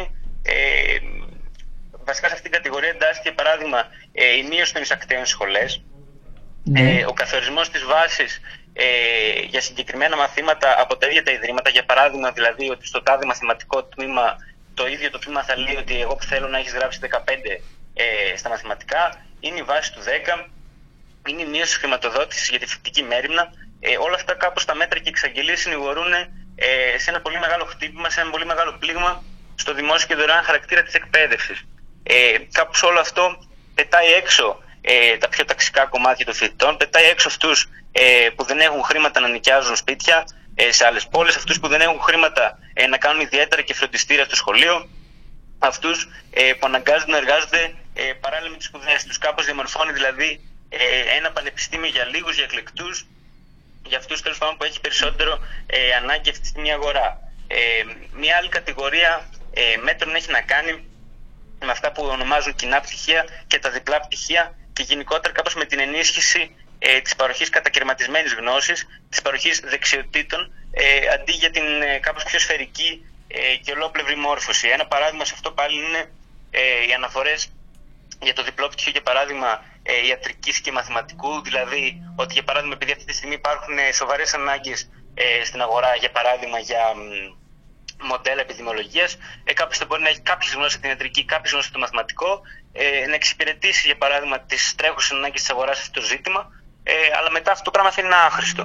βασικά σε αυτήν την κατηγορία εντάσσεται, για παράδειγμα, η μείωση των εισακτέων σχολές, ο καθορισμός της βάσης για συγκεκριμένα μαθήματα από τα ίδια τα ιδρύματα. Για παράδειγμα, δηλαδή, ότι στο τάδε μαθηματικό τμήμα το ίδιο το τμήμα θα λέει ότι εγώ που θέλω να έχεις γράψει 15 στα μαθηματικά, είναι η βάση του 10. Είναι η μείωση της χρηματοδότησης για τη φοιτητική μέριμνα. Όλα αυτά κάπως τα μέτρα και εξαγγελίες συνηγορούν σε ένα πολύ μεγάλο χτύπημα, σε ένα πολύ μεγάλο πλήγμα στο δημόσιο και δωρεάν χαρακτήρα της εκπαίδευσης. Κάπως όλο αυτό πετάει έξω τα πιο ταξικά κομμάτια των φοιτητών, πετάει έξω αυτούς που δεν έχουν χρήματα να νοικιάζουν σπίτια σε άλλες πόλεις, αυτούς που δεν έχουν χρήματα να κάνουν ιδιαίτερα και φροντιστήρια στο σχολείο, αυτούς που αναγκάζονται να εργάζονται παράλληλα με τις σπουδές τους. Κάπως διαμορφώνει δηλαδή ένα πανεπιστήμιο για λίγους, για εκλεκτούς, για αυτούς τέλος πάντων που έχει περισσότερο ανάγκη αυτή τη στιγμή αγορά. Μια άλλη κατηγορία μέτρων έχει να κάνει με αυτά που ονομάζουν κοινά πτυχία και τα διπλά πτυχία, και γενικότερα κάπως με την ενίσχυση της παροχής κατακαιρματισμένης γνώσης, της παροχής δεξιοτήτων, αντί για την κάπως πιο σφαιρική και ολόπλευρη μόρφωση. Ένα παράδειγμα σε αυτό πάλι είναι οι αναφορές για το διπλό πτυχίο, για παράδειγμα ιατρικής και μαθηματικού, δηλαδή ότι για παράδειγμα επειδή αυτή τη στιγμή υπάρχουν σοβαρές ανάγκες στην αγορά, για παράδειγμα για μοντέλα επιδημιολογίας, κάποιος θα μπορεί να έχει κάποιες γνώσεις από την ιατρική, κάποιες γνώσεις από το μαθηματικό, να εξυπηρετήσει για παράδειγμα τις τρέχουσες ανάγκες της αγοράς σε αυτό το ζήτημα, αλλά μετά αυτό το πράγμα θα είναι άχρηστο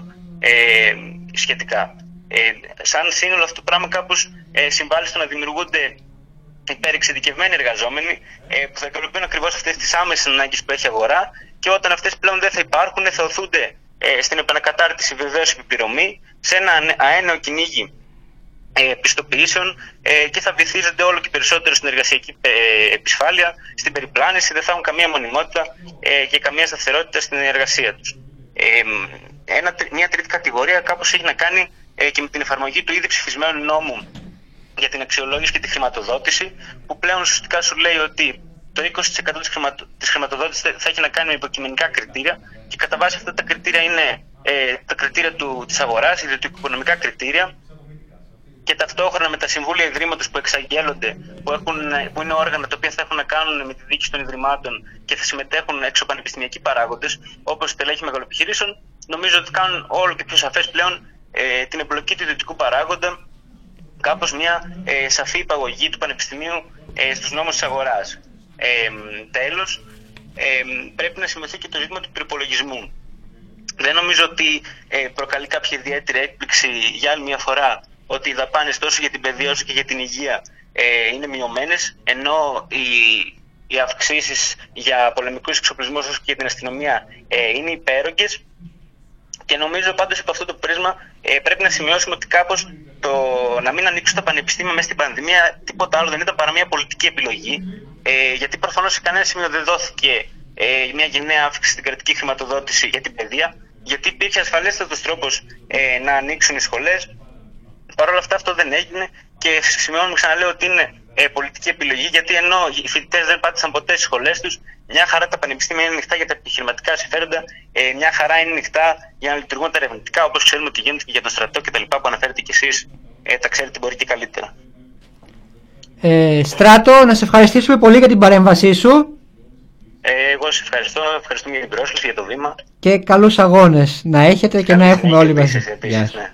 σχετικά. Σαν σύνολο αυτό το πράγμα κάπως συμβάλλει στο να δημιουργούνται υπερεξειδικευμένοι εργαζόμενοι που θα ικανοποιούν ακριβώς αυτές τις άμεσες ανάγκες που έχει αγορά, και όταν αυτές πλέον δεν θα υπάρχουν θα οθούνται στην επανακατάρτιση, βεβαίως επιπληρωμή, σε ένα αέναο κυνήγι πιστοποιήσεων και θα βυθίζονται όλο και περισσότερο στην εργασιακή επισφάλεια, στην περιπλάνηση, δεν θα έχουν καμία μονιμότητα και καμία σταθερότητα στην εργασία τους. Μια τρίτη κατηγορία κάπως έχει να κάνει και με την εφαρμογή του ήδη ψηφισμένου νόμου για την αξιολόγηση και τη χρηματοδότηση, που πλέον ουσιαστικά σου λέει ότι το 20% της χρηματοδότησης θα έχει να κάνει με υποκειμενικά κριτήρια, και κατά βάση αυτά τα κριτήρια είναι τα κριτήρια της αγοράς, ιδιωτικοοικονομικά κριτήρια, και ταυτόχρονα με τα συμβούλια ιδρύματος που εξαγγέλλονται, που είναι όργανα τα οποία θα έχουν να κάνουν με τη διοίκηση των ιδρυμάτων και θα συμμετέχουν εξωπανεπιστημιακοί παράγοντες, όπως στελέχη μεγαλοεπιχειρήσεων, νομίζω ότι κάνουν όλο και πιο σαφές πλέον την εμπλοκή του ιδιωτικού παράγοντα, κάπως μια σαφή υπαγωγή του πανεπιστημίου στους νόμους της αγοράς. Τέλος, πρέπει να σημειωθεί και το ζήτημα του προϋπολογισμού. Δεν νομίζω ότι προκαλεί κάποια ιδιαίτερη έκπληξη για άλλη μια φορά ότι οι δαπάνες τόσο για την παιδεία όσο και για την υγεία είναι μειωμένες, ενώ οι αυξήσεις για πολεμικούς εξοπλισμούς όσο και για την αστυνομία είναι υπέρογγες. Και νομίζω πάντως από αυτό το πρίσμα πρέπει να σημειώσουμε ότι κάπως το να μην ανοίξουν τα πανεπιστήμια μέσα στην πανδημία τίποτα άλλο δεν ήταν παρά μια πολιτική επιλογή, γιατί προφανώς σε κανένα σημείο δεν δόθηκε μια γενναία αύξηση στην κρατική χρηματοδότηση για την παιδεία, γιατί υπήρχε ασφαλέστατος τρόπος να ανοίξουν οι σχολές. Παρ' όλα αυτά αυτό δεν έγινε και σημειώνουμε, ξαναλέω, ότι είναι πολιτική επιλογή, γιατί ενώ οι φοιτητές δεν πάτησαν ποτέ στις σχολές τους, μια χαρά τα πανεπιστήμια είναι ανοιχτά για τα επιχειρηματικά συμφέροντα, μια χαρά είναι ανοιχτά για να λειτουργούν τα ερευνητικά, όπως ξέρουμε ότι γίνεται και για τον στρατό κτλ. Που αναφέρετε κι εσείς, τα ξέρετε μπορεί και καλύτερα. Στράτο, να σε ευχαριστήσουμε πολύ για την παρέμβασή σου. Εγώ σας ευχαριστούμε για την πρόσκληση, για το βήμα. Και καλούς αγώνες να έχετε και να έχουμε όλοι μαζί. Επίσης, ναι.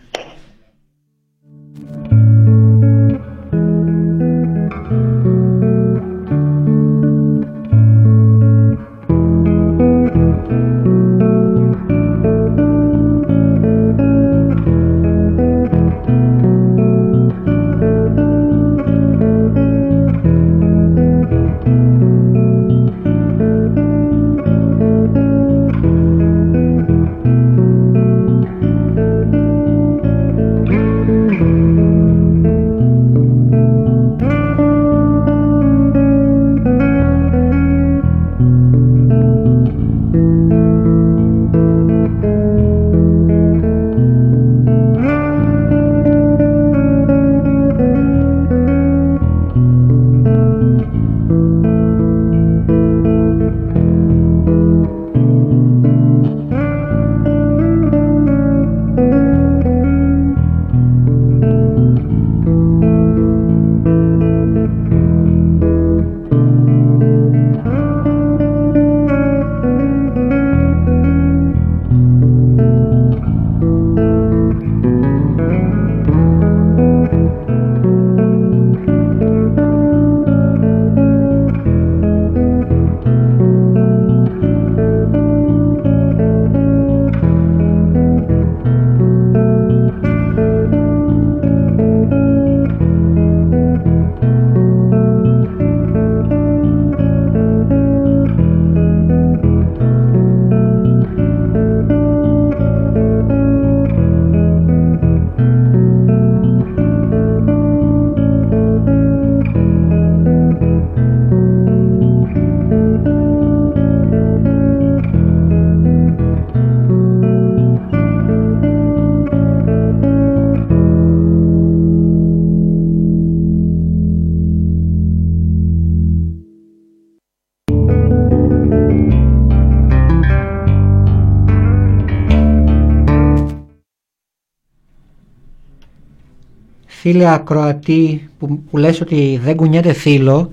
Φίλε ακροατή που λες ότι δεν κουνιέται θύλο,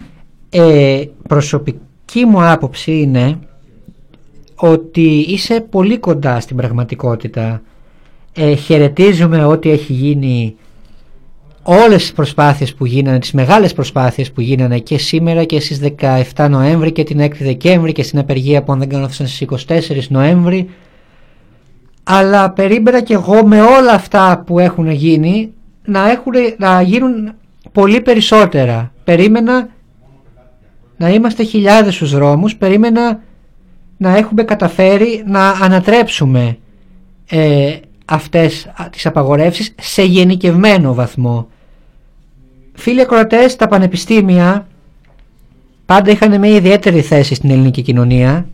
προσωπική μου άποψη είναι ότι είσαι πολύ κοντά στην πραγματικότητα. Χαιρετίζουμε ό,τι έχει γίνει, όλες τις προσπάθειες που γίνανε, τις μεγάλες προσπάθειες που γίνανε και σήμερα και στις 17 Νοέμβρη και την 6η Δεκέμβρη και στην απεργία που αν δεν κάνω στις 24 Νοέμβρη, αλλά περίμενα και εγώ με όλα αυτά που έχουν γίνει να γίνουν πολύ περισσότερα. Περίμενα να είμαστε χιλιάδες στους δρόμους, περίμενα να έχουμε καταφέρει να ανατρέψουμε αυτές τις απαγορεύσεις σε γενικευμένο βαθμό. Φίλοι ακροατές, τα πανεπιστήμια πάντα είχαν μια ιδιαίτερη θέση στην ελληνική κοινωνία.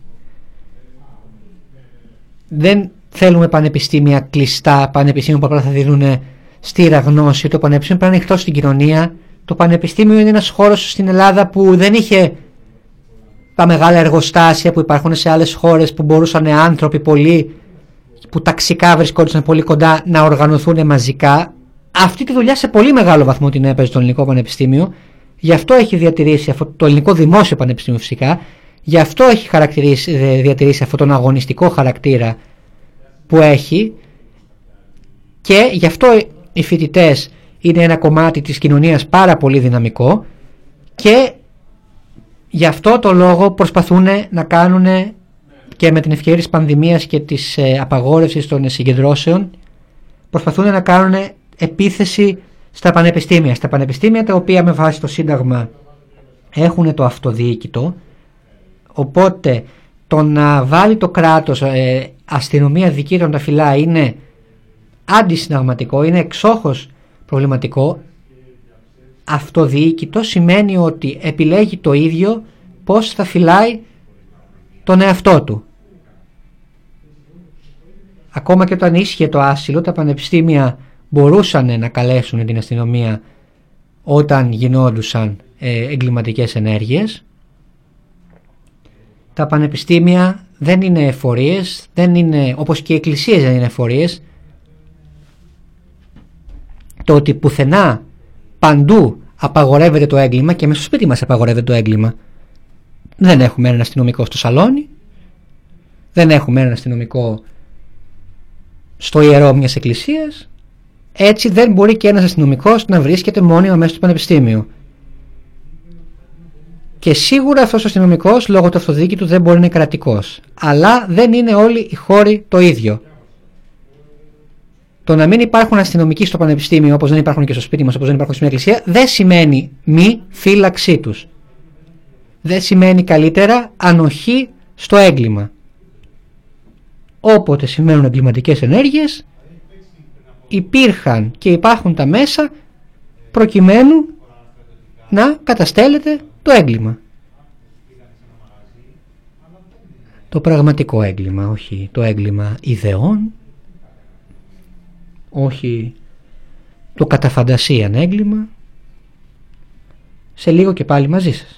Δεν θέλουμε πανεπιστήμια κλειστά, πανεπιστήμια που απλά θα δίνουν στήρα γνώση. Το πανεπιστήμιο πρέπει να είναι ανοιχτό στην κοινωνία. Το πανεπιστήμιο είναι ένας χώρος στην Ελλάδα που δεν είχε τα μεγάλα εργοστάσια που υπάρχουν σε άλλες χώρες, που μπορούσαν άνθρωποι πολλοί που ταξικά βρισκόντουσαν πολύ κοντά να οργανωθούν μαζικά. Αυτή τη δουλειά σε πολύ μεγάλο βαθμό την έπαιζε το ελληνικό πανεπιστήμιο. Γι' αυτό έχει διατηρήσει αυτό, το ελληνικό δημόσιο πανεπιστήμιο φυσικά, γι' αυτό έχει διατηρήσει αυτόν τον αγωνιστικό χαρακτήρα που έχει, και γι' αυτό οι φοιτητές είναι ένα κομμάτι της κοινωνίας πάρα πολύ δυναμικό, και γι' αυτό το λόγο προσπαθούν να κάνουν, και με την ευκαιρία της πανδημίας και της απαγόρευσης των συγκεντρώσεων, προσπαθούν να κάνουν επίθεση στα πανεπιστήμια τα οποία με βάση το Σύνταγμα έχουν το αυτοδιοίκητο. Οπότε το να βάλει το κράτος αστυνομία δική των τα φυλά είναι αντισυνταγματικό, είναι εξόχως προβληματικό. Αυτοδιοίκητο σημαίνει ότι επιλέγει το ίδιο πώς θα φυλάει τον εαυτό του. Ακόμα και όταν ίσχυε το άσυλο, τα πανεπιστήμια μπορούσαν να καλέσουν την αστυνομία όταν γινόντουσαν εγκληματικές ενέργειες. Τα πανεπιστήμια δεν είναι εφορίες, δεν είναι, όπως και οι εκκλησίες δεν είναι εφορίες. Το ότι πουθενά παντού απαγορεύεται το έγκλημα, και μέσα στο σπίτι μας απαγορεύεται το έγκλημα. Δεν έχουμε έναν αστυνομικό στο σαλόνι, δεν έχουμε έναν αστυνομικό στο ιερό μιας εκκλησίας. Έτσι δεν μπορεί και ένας αστυνομικός να βρίσκεται μόνιμα μέσα στο πανεπιστήμιο. Και σίγουρα αυτός ο αστυνομικός λόγω του αυτοδίκητου δεν μπορεί να είναι κρατικός. Αλλά δεν είναι όλοι οι χώροι το ίδιο. Το να μην υπάρχουν αστυνομικοί στο πανεπιστήμιο, όπως δεν υπάρχουν και στο σπίτι μας, όπως δεν υπάρχουν στην εκκλησία, δεν σημαίνει μη φύλαξή τους. Δεν σημαίνει καλύτερα ανοχή στο έγκλημα. Όποτε σημαίνουν εγκληματικές ενέργειες, υπήρχαν και υπάρχουν τα μέσα προκειμένου να καταστέλλεται το έγκλημα. Το πραγματικό έγκλημα, όχι το έγκλημα ιδεών, όχι το κατά φαντασίαν έγκλημα. Σε λίγο και πάλι μαζί σας.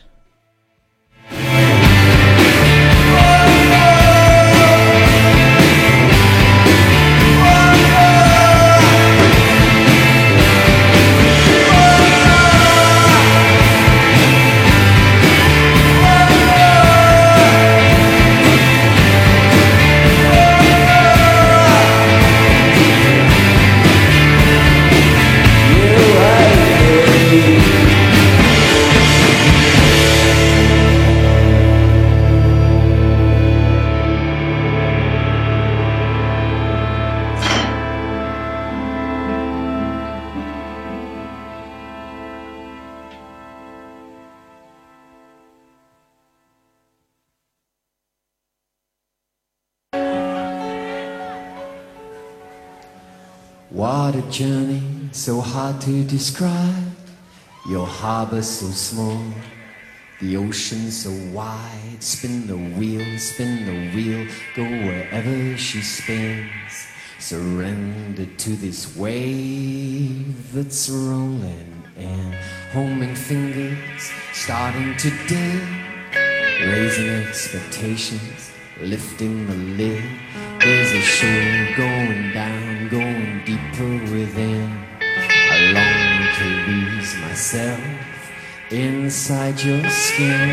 What a journey, so hard to describe. Your harbor so small, the ocean so wide. Spin the wheel, go wherever she spins. Surrender to this wave that's rolling in. Homing fingers starting to dim, raising expectations, lifting the lid. There's a shore going down, going deeper within. I long to lose myself inside your skin.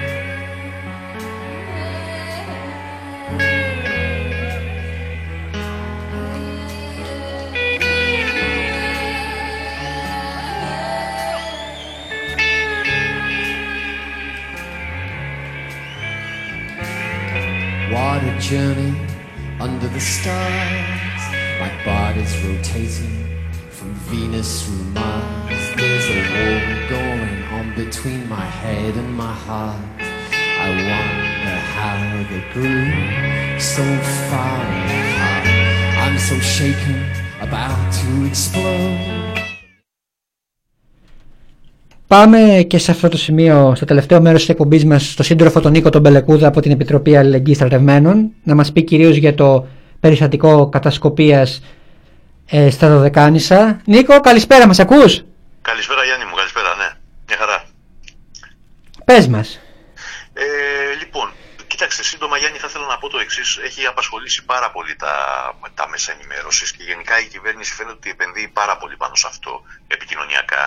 What a journey under the stars. My body's rotating from Venus through Mars. There's a war going on between my head and my heart. I wonder how they grew so far apart. I'm so shaken, about to explode. Πάμε και σε αυτό το σημείο, στο τελευταίο μέρος της εκπομπής μας, στο σύντροφο τον Νίκο τον Μπελεκούδα από την Επιτροπή Αλληλεγγύης Στρατευμένων, να μας πει κυρίως για το περιστατικό κατασκοπίας στα Δωδεκάνησα. Νίκο, καλησπέρα, μας ακούς? Καλησπέρα Γιάννη μου, καλησπέρα, ναι, μια χαρά. Πες μας. Λοιπόν, κοίταξε, σύντομα Γιάννη, θα ήθελα να πω το εξής. Έχει απασχολήσει πάρα πολύ τα μέσα ενημέρωσης και γενικά η κυβέρνηση φαίνεται ότι επενδύει πάρα πολύ πάνω σε αυτό επικοινωνιακά.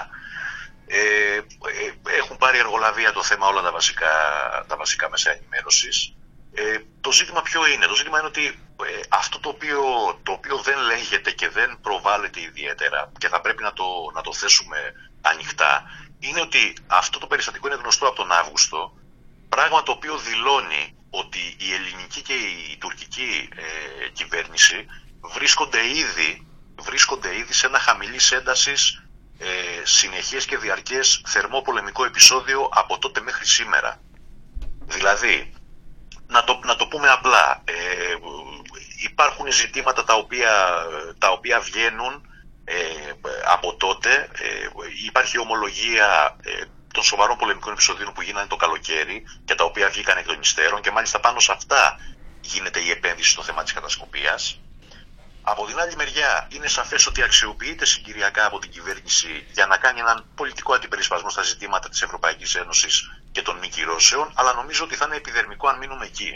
Έχουν πάρει εργολαβία το θέμα όλα τα βασικά μέσα ενημέρωσης. Το ζήτημα ποιο είναι? Το ζήτημα είναι ότι αυτό το οποίο δεν λέγεται και δεν προβάλλεται ιδιαίτερα και θα πρέπει να το θέσουμε ανοιχτά, είναι ότι αυτό το περιστατικό είναι γνωστό από τον Αύγουστο, πράγμα το οποίο δηλώνει ότι η ελληνική και η τουρκική κυβέρνηση βρίσκονται ήδη σε ένα χαμηλής έντασης συνεχές και διαρκές θερμό πολεμικό επεισόδιο από τότε μέχρι σήμερα. Δηλαδή, να το πούμε απλά, υπάρχουν ζητήματα τα οποία βγαίνουν από τότε. Υπάρχει ομολογία των σοβαρών πολεμικών επεισοδίων που γίνανε το καλοκαίρι και τα οποία βγήκαν εκ των υστέρων και μάλιστα πάνω σε αυτά γίνεται η επένδυση στο θέμα της κατασκοπίας. Από την άλλη μεριά, είναι σαφές ότι αξιοποιείται συγκυριακά από την κυβέρνηση για να κάνει έναν πολιτικό αντιπερισπασμό στα ζητήματα της Ευρωπαϊκής Ένωσης και των μη κυρώσεων, αλλά νομίζω ότι θα είναι επιδερμικό αν μείνουμε εκεί.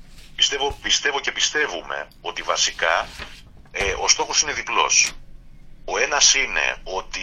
Πιστεύω και πιστεύουμε ότι βασικά ο στόχος είναι διπλός. Ο ένας είναι ότι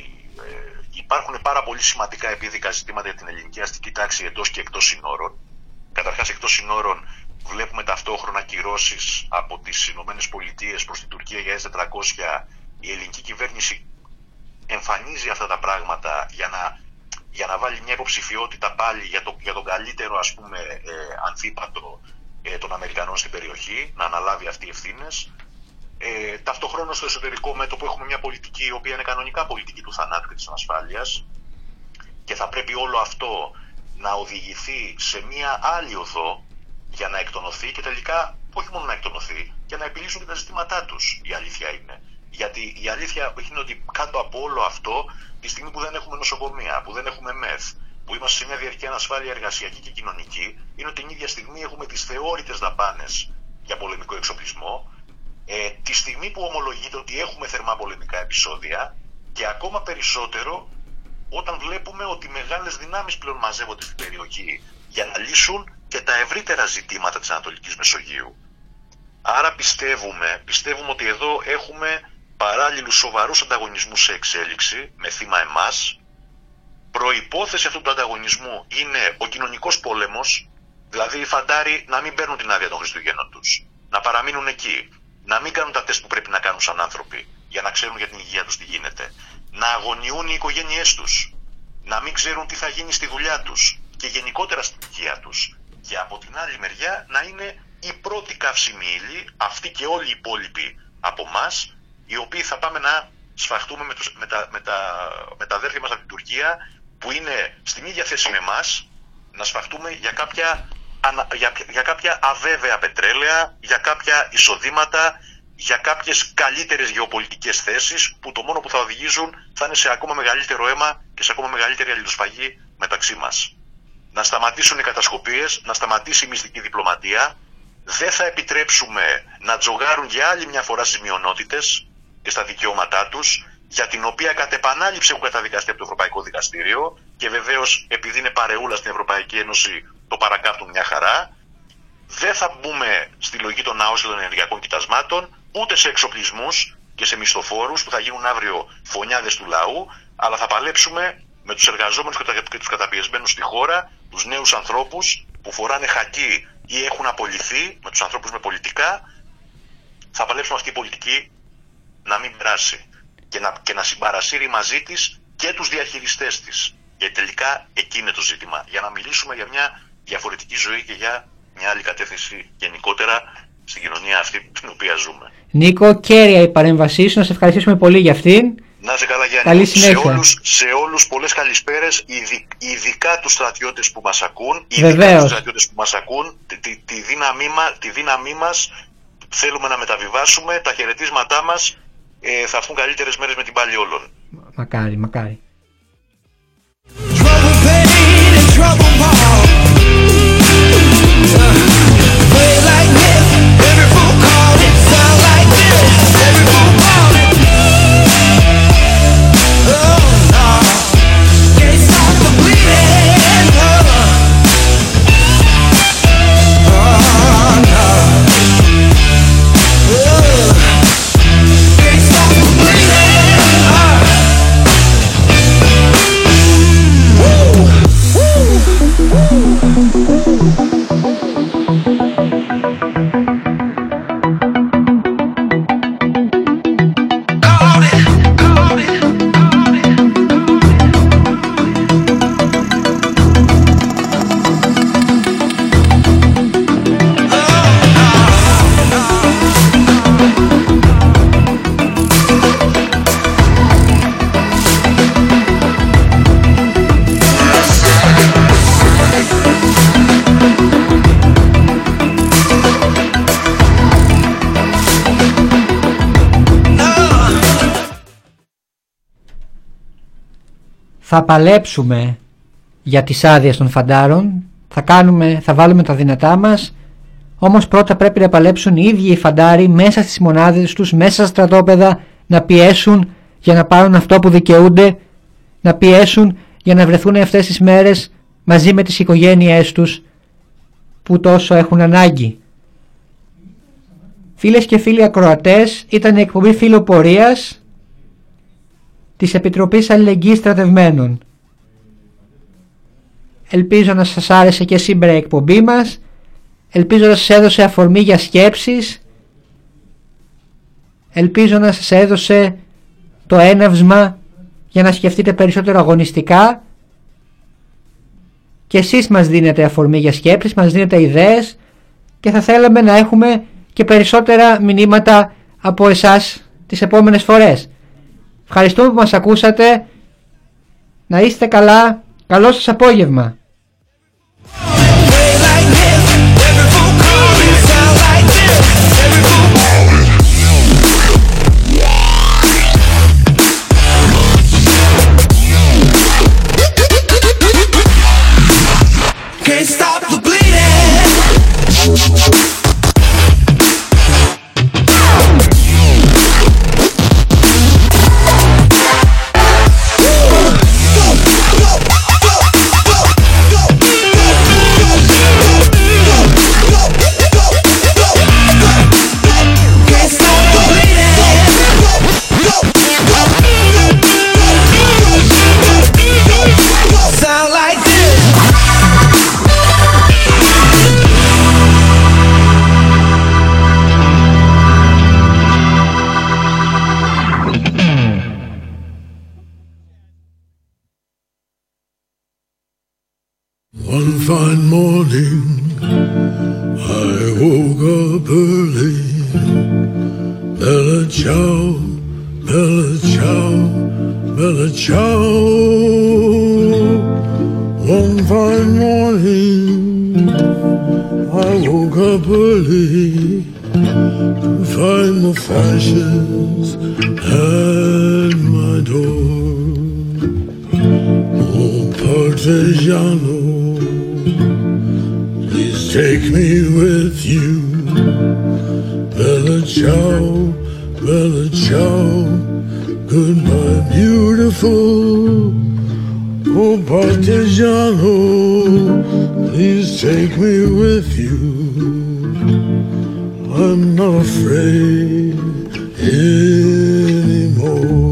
υπάρχουν πάρα πολύ σημαντικά επίδικα ζητήματα για την ελληνική αστική τάξη εντός και εκτός συνόρων. Καταρχάς, εκτός συνόρων βλέπουμε ταυτόχρονα κυρώσεις από τις Ηνωμένες Πολιτείες προς την Τουρκία για S-400. Η ελληνική κυβέρνηση εμφανίζει αυτά τα πράγματα για να βάλει μια υποψηφιότητα πάλι για τον καλύτερο, ας πούμε, αμφίπατο των Αμερικανών στην περιοχή, να αναλάβει αυτή οι ευθύνες. Ταυτόχρονα στο εσωτερικό μέτωπο έχουμε μια πολιτική η οποία είναι κανονικά πολιτική του θανάτου και της ανασφάλειας και θα πρέπει όλο αυτό να οδηγηθεί σε μια άλλη οδό για να εκτονωθεί και τελικά όχι μόνο να εκτονωθεί, για να επιλύσουν και τα ζητήματά τους, η αλήθεια είναι. Γιατί η αλήθεια είναι ότι κάτω από όλο αυτό, τη στιγμή που δεν έχουμε νοσοκομεία, που δεν έχουμε ΜΕΘ, που είμαστε σε μια διαρκή ανασφάλεια εργασιακή και κοινωνική, είναι ότι την ίδια στιγμή έχουμε τις θεώρητες δαπάνες για πολεμικό εξοπλισμό, τη στιγμή που ομολογείται ότι έχουμε θερμά πολεμικά επεισόδια και ακόμα περισσότερο όταν βλέπουμε ότι μεγάλες δυνάμεις πλέον μαζεύονται στην περιοχή για να λύσουν και τα ευρύτερα ζητήματα της Ανατολικής Μεσογείου. Άρα πιστεύουμε ότι εδώ έχουμε παράλληλους σοβαρούς ανταγωνισμούς σε εξέλιξη, με θύμα εμάς. Προϋπόθεση αυτού του ανταγωνισμού είναι ο κοινωνικός πόλεμος, δηλαδή οι φαντάροι να μην παίρνουν την άδεια των Χριστουγέννων τους, να παραμείνουν εκεί, να μην κάνουν τα τεστ που πρέπει να κάνουν σαν άνθρωποι, για να ξέρουν για την υγεία τους τι γίνεται, να αγωνιούν οι οικογένειές τους, να μην ξέρουν τι θα γίνει στη δουλειά τους και γενικότερα στην υγεία τους. Και από την άλλη μεριά να είναι η πρώτη καύσιμη ύλη, αυτοί και όλοι οι υπόλοιποι από εμάς, οι οποίοι θα πάμε να σφαχτούμε με τα αδέρφια μας από την Τουρκία, που είναι στην ίδια θέση με εμάς, να σφαχτούμε για κάποια αβέβαια πετρέλαια, για κάποια εισοδήματα, για κάποιες καλύτερες γεωπολιτικές θέσεις, που το μόνο που θα οδηγήσουν θα είναι σε ακόμα μεγαλύτερο αίμα και σε ακόμα μεγαλύτερη αλληλοσφαγή μεταξύ μας. Να σταματήσουν οι κατασκοπίες, να σταματήσει η μυστική διπλωματία. Δεν θα επιτρέψουμε να τζογάρουν για άλλη μια φορά στις μειονότητες και στα δικαιώματά τους, για την οποία κατ' επανάληψη έχουν καταδικαστεί από το Ευρωπαϊκό Δικαστήριο και βεβαίως επειδή είναι παρεούλα στην Ευρωπαϊκή Ένωση το παρακάπτουν μια χαρά. Δεν θα μπούμε στη λογική των αώσεων των ενεργειακών κοιτασμάτων, ούτε σε εξοπλισμούς και σε μισθοφόρους που θα γίνουν αύριο φωνιάδες του λαού, αλλά θα παλέψουμε με τους εργαζόμενους και τους καταπιεσμένους στη χώρα, τους νέους ανθρώπους που φοράνε χακί ή έχουν απολυθεί, με τους ανθρώπους με πολιτικά. Θα παλέψουμε αυτή η πολιτική να μην περάσει και να συμπαρασύρει μαζί της και τους διαχειριστές της. Γιατί τελικά εκεί είναι το ζήτημα, για να μιλήσουμε για μια διαφορετική ζωή και για μια άλλη κατεύθυνση γενικότερα στην κοινωνία αυτή την οποία ζούμε. Νίκο, κέρια η παρέμβασή σου, να σε ευχαριστήσουμε πολύ για αυτήν. Να είσαι καλά, Γιάννη. Καλή συνέχεια. Σε όλους πολλές καλησπέρες, ειδικά τους στρατιώτες που μας ακούν. Τη δύναμή μας θέλουμε να μεταβιβάσουμε, τα χαιρετίσματά μας θα έρθουν καλύτερες μέρες με την πάλη όλων. Μακάρι, μακάρι. Θα παλέψουμε για τις άδειες των φαντάρων, θα βάλουμε τα δυνατά μας, Όμως πρώτα πρέπει να παλέψουν οι ίδιοι οι φαντάροι μέσα στις μονάδες τους, μέσα στα στρατόπεδα, να πιέσουν για να πάρουν αυτό που δικαιούνται, να πιέσουν για να βρεθούν αυτές τις μέρες μαζί με τις οικογένειές τους που τόσο έχουν ανάγκη. Φίλες και φίλοι ακροατές, ήταν η εκπομπή Φιλοπορίας της Επιτροπής Αλληλεγγύης Στρατευμένων. Ελπίζω να σας άρεσε και σήμερα η εκπομπή μας. Ελπίζω να σας έδωσε αφορμή για σκέψεις. Ελπίζω να σας έδωσε το έναυσμα για να σκεφτείτε περισσότερο αγωνιστικά. Και εσείς μας δίνετε αφορμή για σκέψεις, μας δίνετε ιδέες και θα θέλαμε να έχουμε και περισσότερα μηνύματα από εσάς τις επόμενες φορές. Ευχαριστούμε που μας ακούσατε. Να είστε καλά. Καλό σας απόγευμα. Can't stop the bleeding. One fine morning, I woke up early. Bella ciao, bella ciao, bella ciao. One fine morning, I woke up early to find the fashions at my door. Oh, Partigiano, please take me with you. Bella ciao, bella ciao, goodbye beautiful. Oh Partigiano, please take me with you. I'm not afraid anymore.